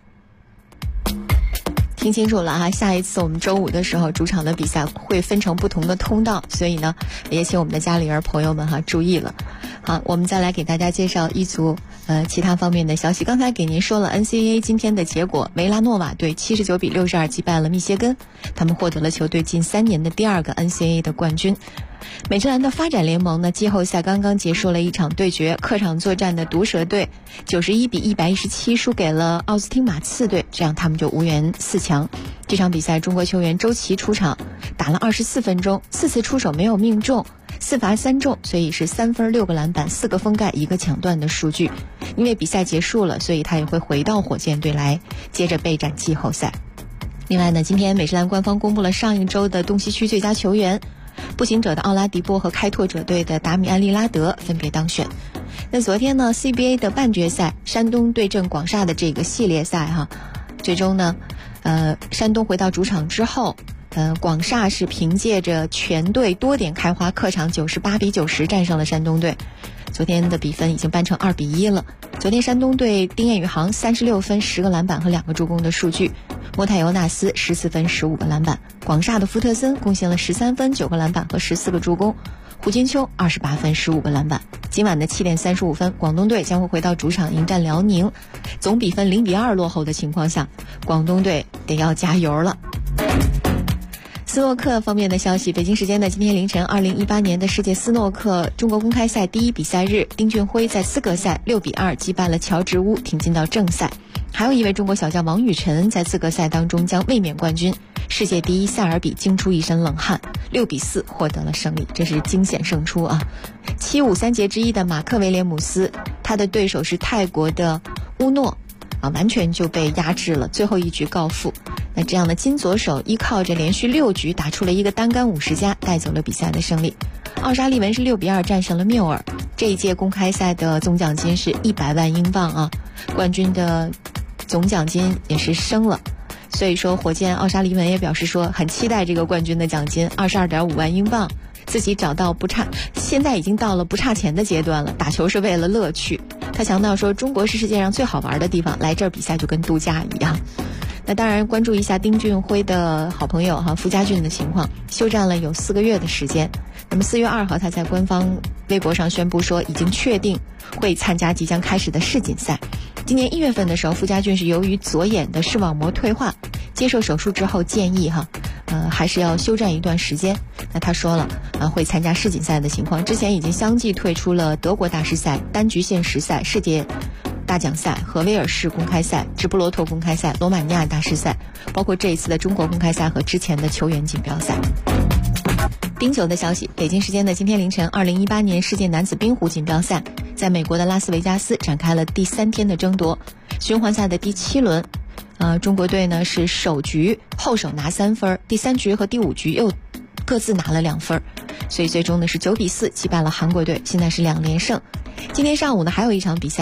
听清楚了哈，下一次我们周5的时候主场的比赛会分成不同的通道，所以呢，也请我们的家里人朋友们哈注意了。好，我们再来给大家介绍一组其他方面的消息。刚才给您说了 NCAA 今天的结果，维拉诺瓦队79比62击败了密歇根，他们获得了球队近3年的第2个 NCAA 的冠军。美职篮的发展联盟呢，季后赛刚刚结束了一场对决，客场作战的毒蛇队91比117输给了奥斯汀马刺队，这样他们就无缘4强。这场比赛中国球员周琦出场打了24分钟，4次出手没有命中，4罚3中，所以是3分6个篮板4个封盖1个抢断的数据。因为比赛结束了，所以他也会回到火箭队来接着备战季后赛。另外呢，今天美职篮官方公布了上一周的东西区最佳球员，步行者的奥拉迪波和开拓者队的达米安利拉德分别当选。那昨天呢 CBA 的半决赛山东对阵广厦的这个系列赛哈，最终呢山东回到主场之后，广厦是凭借着全队多点开花，客场98比90战胜了山东队。昨天的比分已经扳成2比1了。昨天山东队丁彦雨航36分10个篮板和2个助攻的数据，莫泰尤纳斯14分15个篮板，广厦的福特森贡献了13分9个篮板和14个助攻，胡金秋28分15个篮板。今晚的7点35分，广东队将会回到主场迎战辽宁，总比分0比2落后的情况下，广东队得要加油了。斯诺克方面的消息，北京时间的今天凌晨，2018年的世界斯诺克中国公开赛第一比赛日，丁俊晖在资格赛6比2击败了乔治乌，挺进到正赛。还有一位中国小将王雨晨在资格赛当中将卫冕冠军世界第一塞尔比惊出一身冷汗，6比4获得了胜利，这是惊险胜出啊！7-5三节之一的马克威廉姆斯，他的对手是泰国的乌诺完全就被压制了，最后一局告负。那这样的金左手依靠着连续6局打出了一个单杆50加，带走了比赛的胜利。奥沙利文是6比2战胜了缪尔。这一届公开赛的总奖金是100万英镑啊，冠军的总奖金也是升了。所以说火箭奥沙利文也表示说很期待这个冠军的奖金22.5万英镑，自己找到现在已经到了不差钱的阶段了，打球是为了乐趣。他强调说中国是世界上最好玩的地方，来这儿比赛就跟度假一样。那当然关注一下丁俊晖的好朋友傅家俊的情况，休战了有4个月的时间。那么4月2号他在官方微博上宣布说已经确定会参加即将开始的世锦赛。今年1月份的时候，傅家俊是由于左眼的视网膜退化，接受手术之后建议还是要休战一段时间。那他说了会参加世锦赛的情况，之前已经相继退出了德国大师赛、单局限时赛、世界大奖赛和威尔士公开赛、直布罗陀公开赛、罗马尼亚大师赛，包括这一次的中国公开赛和之前的球员锦标赛。冰球的消息，北京时间的今天凌晨，2018年世界男子冰壶锦标赛在美国的拉斯维加斯展开了第3天的争夺。循环赛的第7轮，中国队呢是首局后手拿3分，第3局和第5局又各自拿了2分，所以最终呢是9比4击败了韩国队，现在是2连胜。今天上午呢还有一场比赛，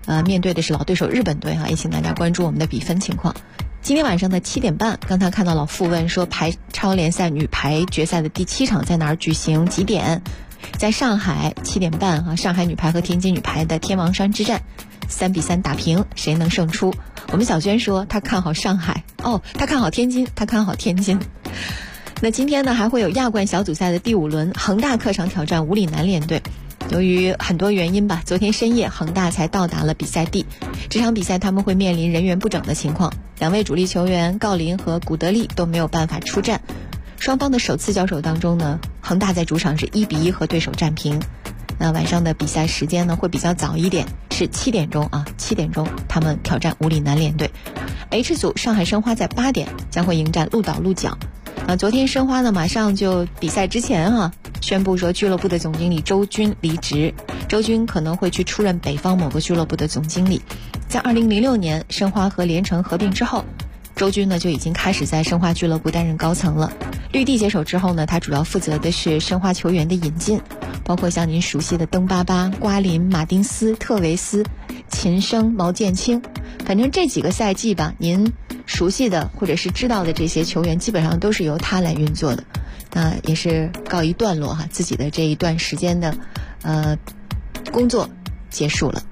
面对的是老对手日本队哈，也请大家关注我们的比分情况。今天晚上的7点半，刚才看到老傅问说排超联赛女排决赛的第7场在哪儿举行，几点？在上海7点半啊，上海女排和天津女排的天王山之战，3-3打平，谁能胜出？我们小娟说她看好上海，她看好天津，她看好天津。那今天呢，还会有亚冠小组赛的第5轮，恒大客场挑战五里南联队。由于很多原因吧，昨天深夜恒大才到达了比赛地。这场比赛他们会面临人员不整的情况，2位主力球员郜林和古德利都没有办法出战。双方的首次交手当中呢，恒大在主场是1-1和对手战平。那晚上的比赛时间呢会比较早一点，是7点钟啊，7点钟他们挑战五里南联队。H 组上海申花在8点将会迎战鹿岛鹿角。昨天申花呢马上就比赛之前宣布说俱乐部的总经理周军离职，周军可能会去出任北方某个俱乐部的总经理。在2006年申花和连城合并之后，周军呢就已经开始在申花俱乐部担任高层了。绿地接手之后呢，他主要负责的是申花球员的引进，包括像您熟悉的登巴巴、瓜林、马丁斯、特维斯、秦升、毛剑卿，反正这几个赛季吧，您熟悉的或者是知道的这些球员基本上都是由他来运作的。那也是告一段落自己的这一段时间的工作结束了。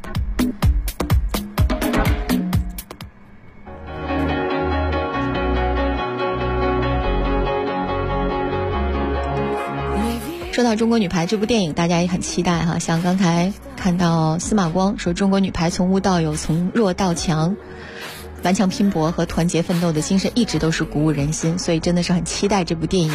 说到中国女排这部电影，大家也很期待像刚才看到司马光说中国女排从无到有，从弱到强，顽强拼搏和团结奋斗的精神一直都是鼓舞人心，所以真的是很期待这部电影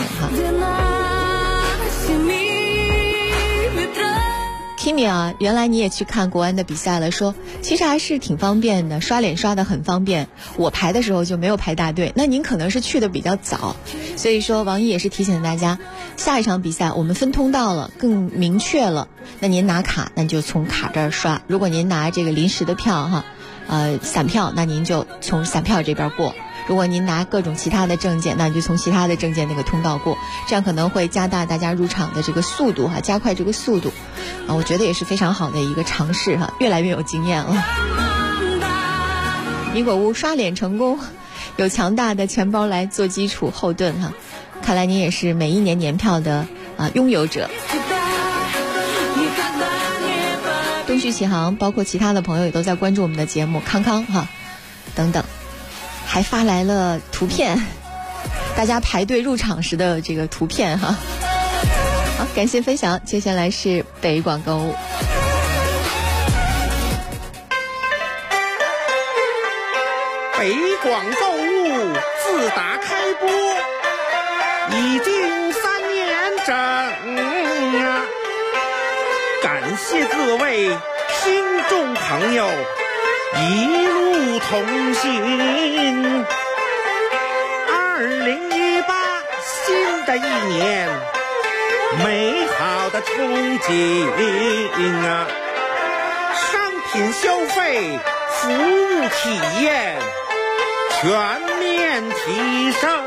Kimi 原来你也去看国安的比赛了，说其实还是挺方便的，刷脸刷得很方便。我排的时候就没有排大队，那您可能是去的比较早，所以说王毅也是提醒大家，下一场比赛我们分通道了，更明确了。那您拿卡，那就从卡这儿刷；如果您拿这个临时的票散票，那您就从散票这边过。如果您拿各种其他的证件，那你就从其他的证件那个通道过，这样可能会加大大家入场的这个速度加快这个速度我觉得也是非常好的一个尝试越来越有经验了。米果屋刷脸成功，有强大的钱包来做基础后盾看来您也是每一年年票的拥有者。东旭启航包括其他的朋友也都在关注我们的节目，康康等等，还发来了图片，大家排队入场时的这个图片好，感谢分享。接下来是北广购物。 北广购物自打开播已经3年整感谢各位听众朋友一路同行。2018新的一年，美好的憧憬商品消费，服务体验全面提升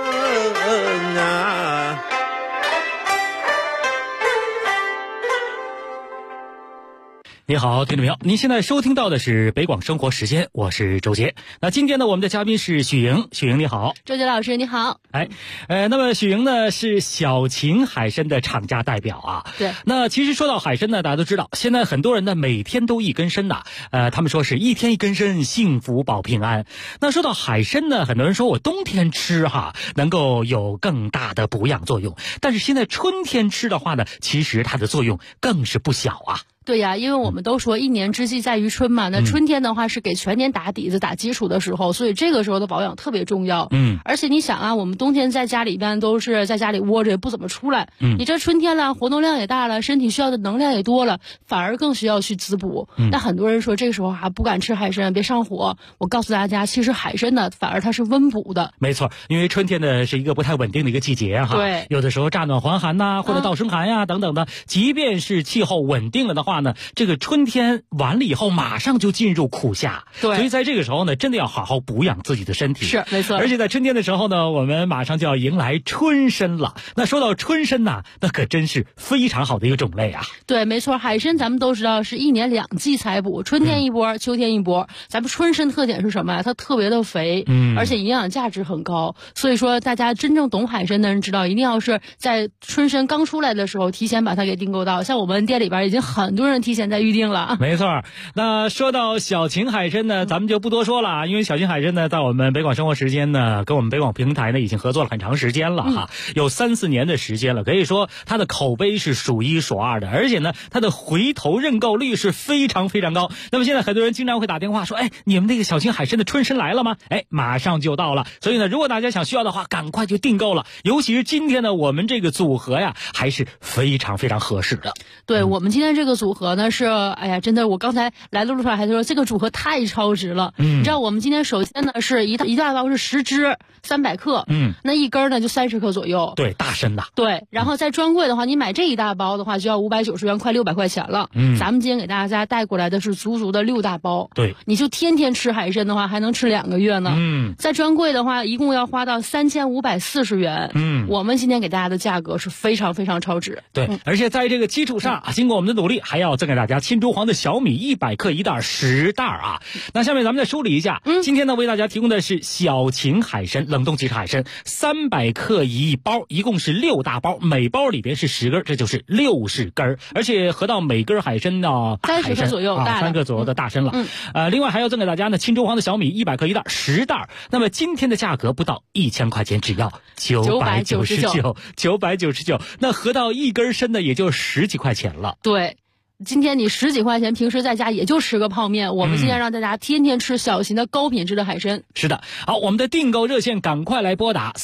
你好，听众朋友，您现在收听到的是北广生活时间，我是周杰。那今天呢，我们的嘉宾是许莹，许莹你好。 周杰老师你好。 那么许莹呢是小秦海参的厂家代表对。 那其实说到海参呢，大家都知道，现在很多人呢每天都一根参他们说是一天一根参，幸福保平安。那说到海参呢，很多人说我冬天吃能够有更大的补养作用，但是现在春天吃的话呢，其实它的作用更是不小对呀，因为我们都说一年之计在于春嘛，那春天的话是给全年打底子打基础的时候，所以这个时候的保养特别重要。而且你想我们冬天在家里边都是在家里窝着，也不怎么出来。你这春天了，活动量也大了，身体需要的能量也多了，反而更需要去滋补。那很多人说这个时候不敢吃海参，别上火。我告诉大家，其实海参呢，反而它是温补的。 没错，因为春天呢是一个不太稳定的一个季节对， 有的时候乍暖还寒或者倒生寒等等的，即便是气候稳定了的话话呢，这个春天完了以后马上就进入苦夏， 对， 所以在这个时候呢，真的要好好补养自己的身体。 是，没错。 而且在春天的时候呢，我们马上就要迎来春参了。那说到春参呐，那可真是非常好的一个种类啊。 对，没错，海参咱们都知道是1年2季采补，春天一波，秋天一波。咱们春参特点是什么呀？它特别的肥，而且营养价值很高。所以说，大家真正懂海参的人知道，一定要是在春参刚出来的时候，提前把它给订购到。像我们店里边已经很多人提前在预定了。 没错。那说到小秦海参呢，咱们就不多说了，因为小秦海参呢，在我们北广生活时间呢，跟我们北广平台呢，已经合作了很长时间了哈，有3-4年的时间了，可以说它的口碑是数1数2的，而且呢，它的回头认购率是非常非常高。那么现在很多人经常会打电话说，哎，你们那个小秦海参的春参来了吗？哎，马上就到了。所以呢，如果大家想需要的话，赶快就订购了。尤其是今天呢，我们这个组合呀，还是非常非常合适的。 对，我们今天这个组合呢是，哎呀，真的，我刚才来的路上还说这个组合太超值了。你知道我们今天首先呢是一大包是10只，300克，那一根呢就30克左右。 对，大参的。 对，然后在专柜的话，你买这一大包的话就要590元，快600块钱了。咱们今天给大家带过来的是足足的6大包。 对， 你就天天吃海参的话，还能吃2个月呢。在专柜的话，一共要花到3540元。我们今天给大家的价格是非常非常超值。 对，而且在这个基础上，经过我们的努力，还要赠给大家青州黄的小米100克1袋10袋啊。那下面咱们再梳理一下，今天呢为大家提供的是小秦海参冷冻即食海参300克1包，一共是6大包，每包里边是10根，这就是60根，而且合到每根海参呢 30克左右 ，3克左右的大参了。另外还要赠给大家呢青州黄的小米100克1袋10袋。那么今天的价格不到1000块钱，只要999，那合到一根参呢也就10几块钱了。 对。今天你10几块钱，平时在家也就吃个泡面。我们今天让大家天天吃小秦的高品质的海参。 是的，好，我们的订购热线赶快来拨打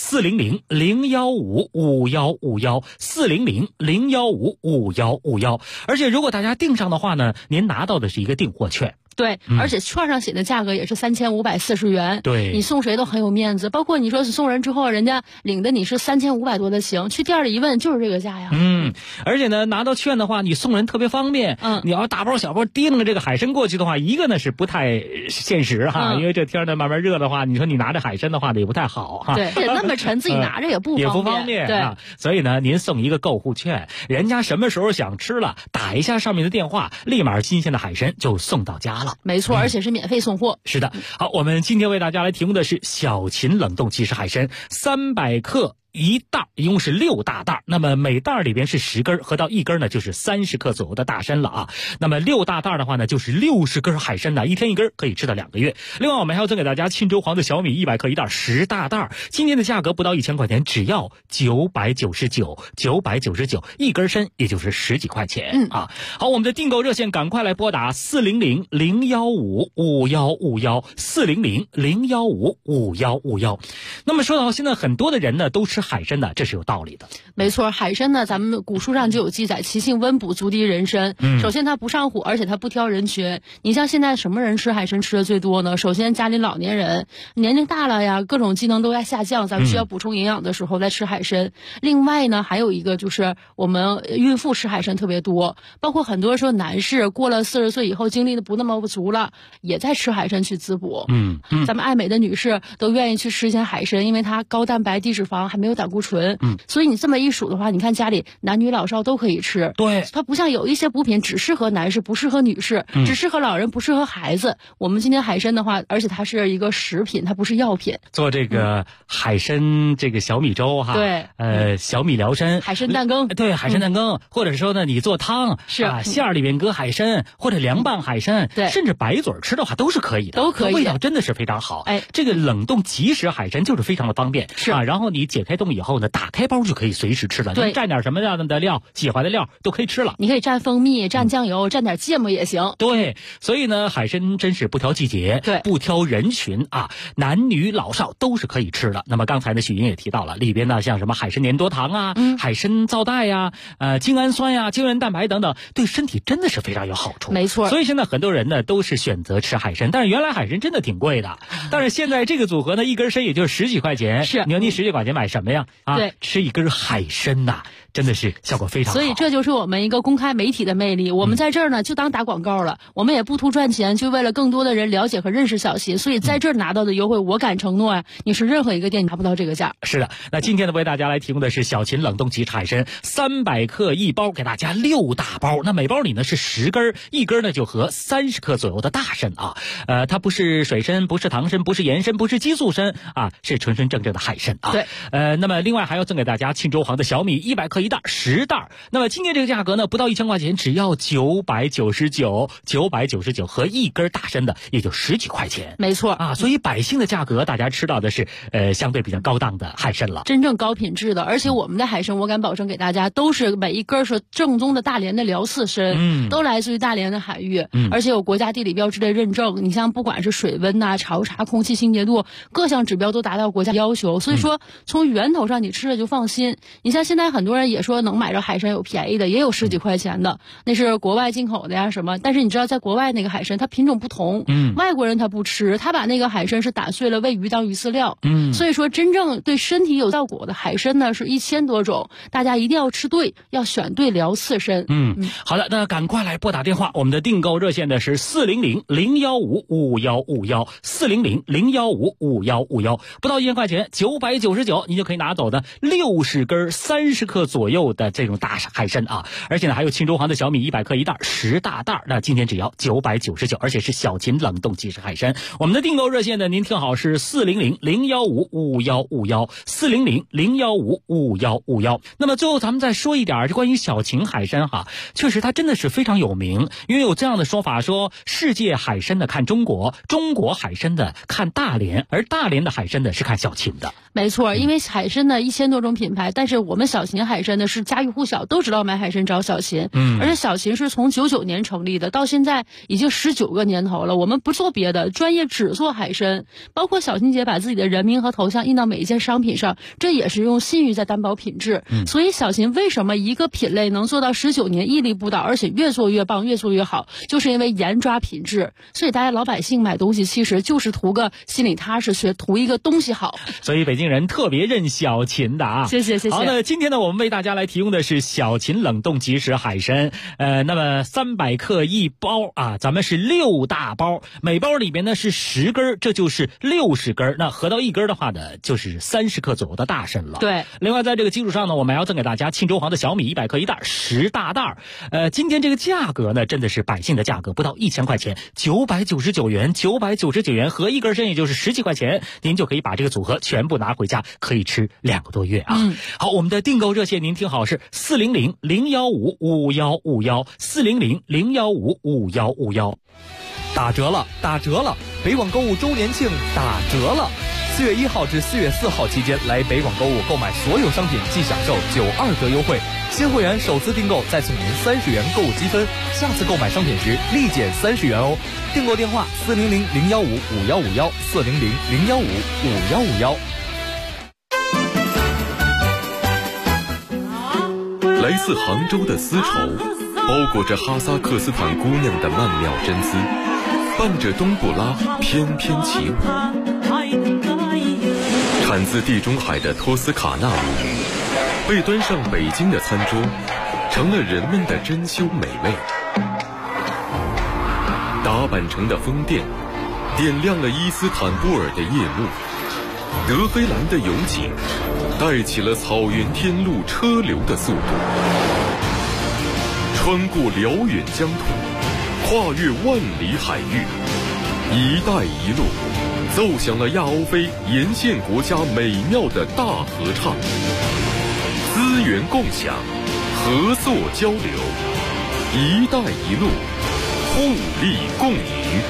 400-015-5151，400-015-5151。而且如果大家订上的话呢，您拿到的是一个订货券。 对，而且券上写的价格也是3540元。 对， 你送谁都很有面子，包括你说送人之后，人家领的你是3500多的情，去店里一问就是这个价呀。 而且呢，拿到券的话，你送人特别方便。你要大包小包提了这个海参过去的话，一个呢是不太现实哈，因为这天呢慢慢热的话，你说你拿着海参的话呢也不太好哈。 对，也那么沉，自己拿着也不方便。 对啊，所以呢，您送一个购物券，人家什么时候想吃了，打一下上面的电话，立马新鲜的海参就送到家了。 没错，而且是免费送货。 是的，好，我们今天为大家来提供的是小秦冷冻即食海参300克1袋，一共是6大袋，那么每袋里边是10根，合到一根呢就是30克左右的大参了啊。那么6大袋的话呢，就是60根海参呢，一天一根，可以吃到2个月。另外我们还要赠给大家青州黄的小米100克1袋10大袋，今天的价格不到1000块钱，只要999，一根参也就是10几块钱啊。好，我们的订购热线赶快来拨打400-015-5151，400-015-5151。那么说到现在很多的人呢都吃海参呢，这是有道理的。 没错，海参呢，咱们古书上就有记载，其性温补，足敌人参。首先它不上火，而且它不挑人群。你像现在什么人吃海参吃的最多呢？首先家里老年人，年龄大了呀，各种机能都在下降，咱们需要补充营养的时候再吃海参。另外呢，还有一个就是我们孕妇吃海参特别多，包括很多说男士过了40岁以后精力的不那么足了，也在吃海参去滋补。咱们爱美的女士都愿意去吃一些海参，因为它高蛋白、低脂肪，还没有胆固醇。所以你这么一数的话，你看家里男女老少都可以吃。 对， 它不像有一些补品只适合男士，不适合女士，只适合老人，不适合孩子。我们今天海参的话，而且它是一个食品，它不是药品。 做这个海参这个小米粥哈， 对， 小米辽参， 海参蛋羹， 对，海参蛋羹，或者说呢，你做汤是馅儿里边搁海参，或者凉拌海参， 对， 甚至白嘴吃的话都是可以的， 都可以， 味道真的是非常好。 哎， 这个冷冻即食海参就是非常的方便， 是啊，然后你解开冻以后呢，打开包就可以随时吃了， 对， 蘸点什么样的料，喜欢的料都可以吃了。 你可以蘸蜂蜜，蘸酱油，蘸点芥末也行。 对，所以呢，海参真是不挑季节， 对， 不挑人群啊，男女老少都是可以吃的。那么刚才呢，许莹也提到了，里边呢像什么海参粘多糖啊，海参皂带呀，精氨酸呀，胶原蛋白等等，对身体真的是非常有好处。 没错， 所以现在很多人呢都是选择吃海参，但是原来海参真的挺贵的，但是现在这个组合呢，一根参也就10几块钱。 是， 你说你10几块钱买什么呀？啊， 对， 吃一根海参呐， 真的是效果非常好。 所以这就是我们一个公开媒体的魅力。我们在这儿呢就当打广告了，我们也不图赚钱，就为了更多的人了解和认识小秦。所以在这儿拿到的优惠，我敢承诺啊，你是任何一个店拿不到这个价。 是的，那今天呢为大家来提供的是小秦冷冻级海参300克一包，给大家6大包。那每包里呢是10根，一根呢就合30克左右的大参啊。它不是水参，不是糖参，不是盐参，不是激素参啊，是纯纯正正的海参啊。 对。 那么另外还要赠给大家庆州行的小米100克一袋10袋。那么今天这个价格呢不到1000块钱，只要999和一根大参的也就10几块钱。 没错啊，所以百姓的价格大家吃到的是相对比较高档的海参了， 真正高品质的。而且我们的海参我敢保证给大家都是每一根是正宗的大连的辽刺参，都来自于大连的海域，而且有国家地理标志的认证。你像不管是水温呐、潮茶、空气清洁度，各项指标都达到国家要求，所以说从源头上你吃了就放心。你像现在很多人也说能买着海参，有便宜的也有10几块钱的，那是国外进口的呀什么。但是你知道在国外那个海参它品种不同，外国人他不吃，他把那个海参是打碎了喂鱼当鱼饲料，所以说真正对身体有效果的海参呢是1000多种，大家一定要吃对，要选对辽刺参。 好的，那赶快来拨打电话，我们的订购热线呢是400-015-5151 400-015-5151，不到1000块钱999，你就可以拿走的60根30克左右的这种大海参啊。而且呢还有庆州行的小米100克一袋10大袋，那今天只要999，而且是小秦冷冻即食海参。我们的订购热线呢您听好是400-015-5151 400-015-5151。那么最后咱们再说一点就关于小秦海参哈，确实它真的是非常有名，因为有这样的说法说世界海参的看中国，中国海参的看大连，而大连的海参的是看小秦的。 没错，因为海参呢1000多种品牌，但是我们小秦海参呢是家喻户晓，都知道买海参找小秦。而且小秦是从99年成立的，到现在已经19个年头了。我们不做别的，专业只做海参，包括小秦姐把自己的人名和头像印到每一件商品上，这也是用信誉在担保品质。所以小秦为什么一个品类能做到19年屹立不倒，而且越做越棒，越做越好，就是因为严抓品质。所以大家老百姓买东西其实就是图个心里踏实，图一个东西好。 所以北京人特别认小秦的啊。 谢谢。 好，那今天呢我们为大家来提供的是小秦冷冻即食海参，那么300克一包啊，咱们是6大包，每包里边呢是10根，这就是60根，那合到一根的话呢就是30克左右的大参了。 对， 另外在这个基础上呢，我们还要赠给大家庆州行的小米100克一袋10大袋。今天这个价格呢真的是百姓的价格，不到1000块钱999元合一根参也就是10几块钱，您就可以把这个组合全部拿回家，可以吃2个多月啊。好，我们的订购热线您听好是400-015-5151 400-015-5151。 打折了！北网购物周年庆打折了！4月1号至4月4号期间来北网购物购买所有商品即享受92折优惠，新会员首次订购再送您30元购物积分，下次购买商品时立减30元哦。订购电话400-015-5151 400-015-5151。 来自杭州的丝绸，包裹着哈萨克斯坦姑娘的曼妙真姿，伴着冬不拉翩翩起舞。产自地中海的托斯卡纳母语，被端上北京的餐桌，成了人们的珍馐美味。打扮成的风电，点亮了伊斯坦布尔的夜幕。德黑兰的油井，带起了草原天路车流的速度。穿过辽远疆土，跨越万里海域，一带一路奏响了亚欧非沿线国家美妙的大合唱。资源共享，合作交流，一带一路，互利共赢。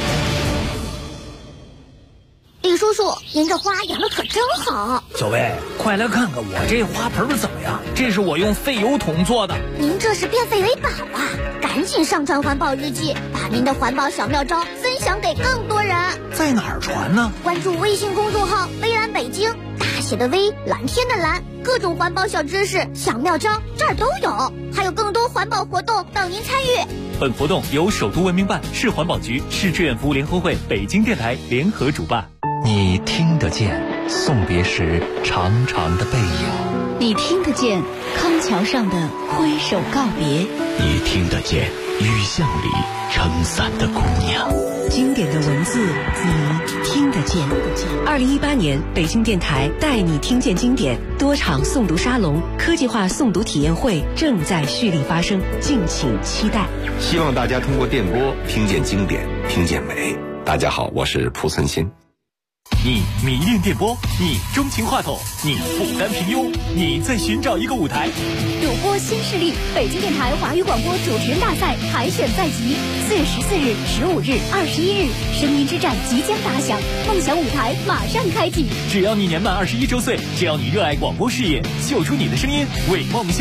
李叔叔，您这花养的可真好。 小薇，快来看看我这花盆怎么样？这是我用废油桶做的。 您这是变废为宝啊！赶紧上传环保日记，把您的环保小妙招分享给更多人。 在哪儿传呢？ 关注微信公众号“微蓝北京”，大写的微，蓝天的蓝，各种环保小知识、小妙招这儿都有，还有更多环保活动等您参与。 本活动由首都文明办、市环保局、市志愿服务联合会、北京电台联合主办。 你听得见送别时长长的背影， 你听得见康天桥上的挥手告别， 你听得见雨巷里撑伞的姑娘。 经典的文字，你听得见。2018年，北京电台带你听见经典多场诵读沙龙、科技化诵读体验会正在蓄力发生，敬请期待。 希望大家通过电波听见经典，听见美。大家好，我是蒲存昕。 你迷恋电波，你钟情话筒，你不甘平庸，你在寻找一个舞台。 主播新势力，北京电台华语广播主持人大赛海选在即，4月14日、15日、21日，声音之战即将打响，梦想舞台马上开启。 只要你年满21周岁，只要你热爱广播事业，秀出你的声音，为梦想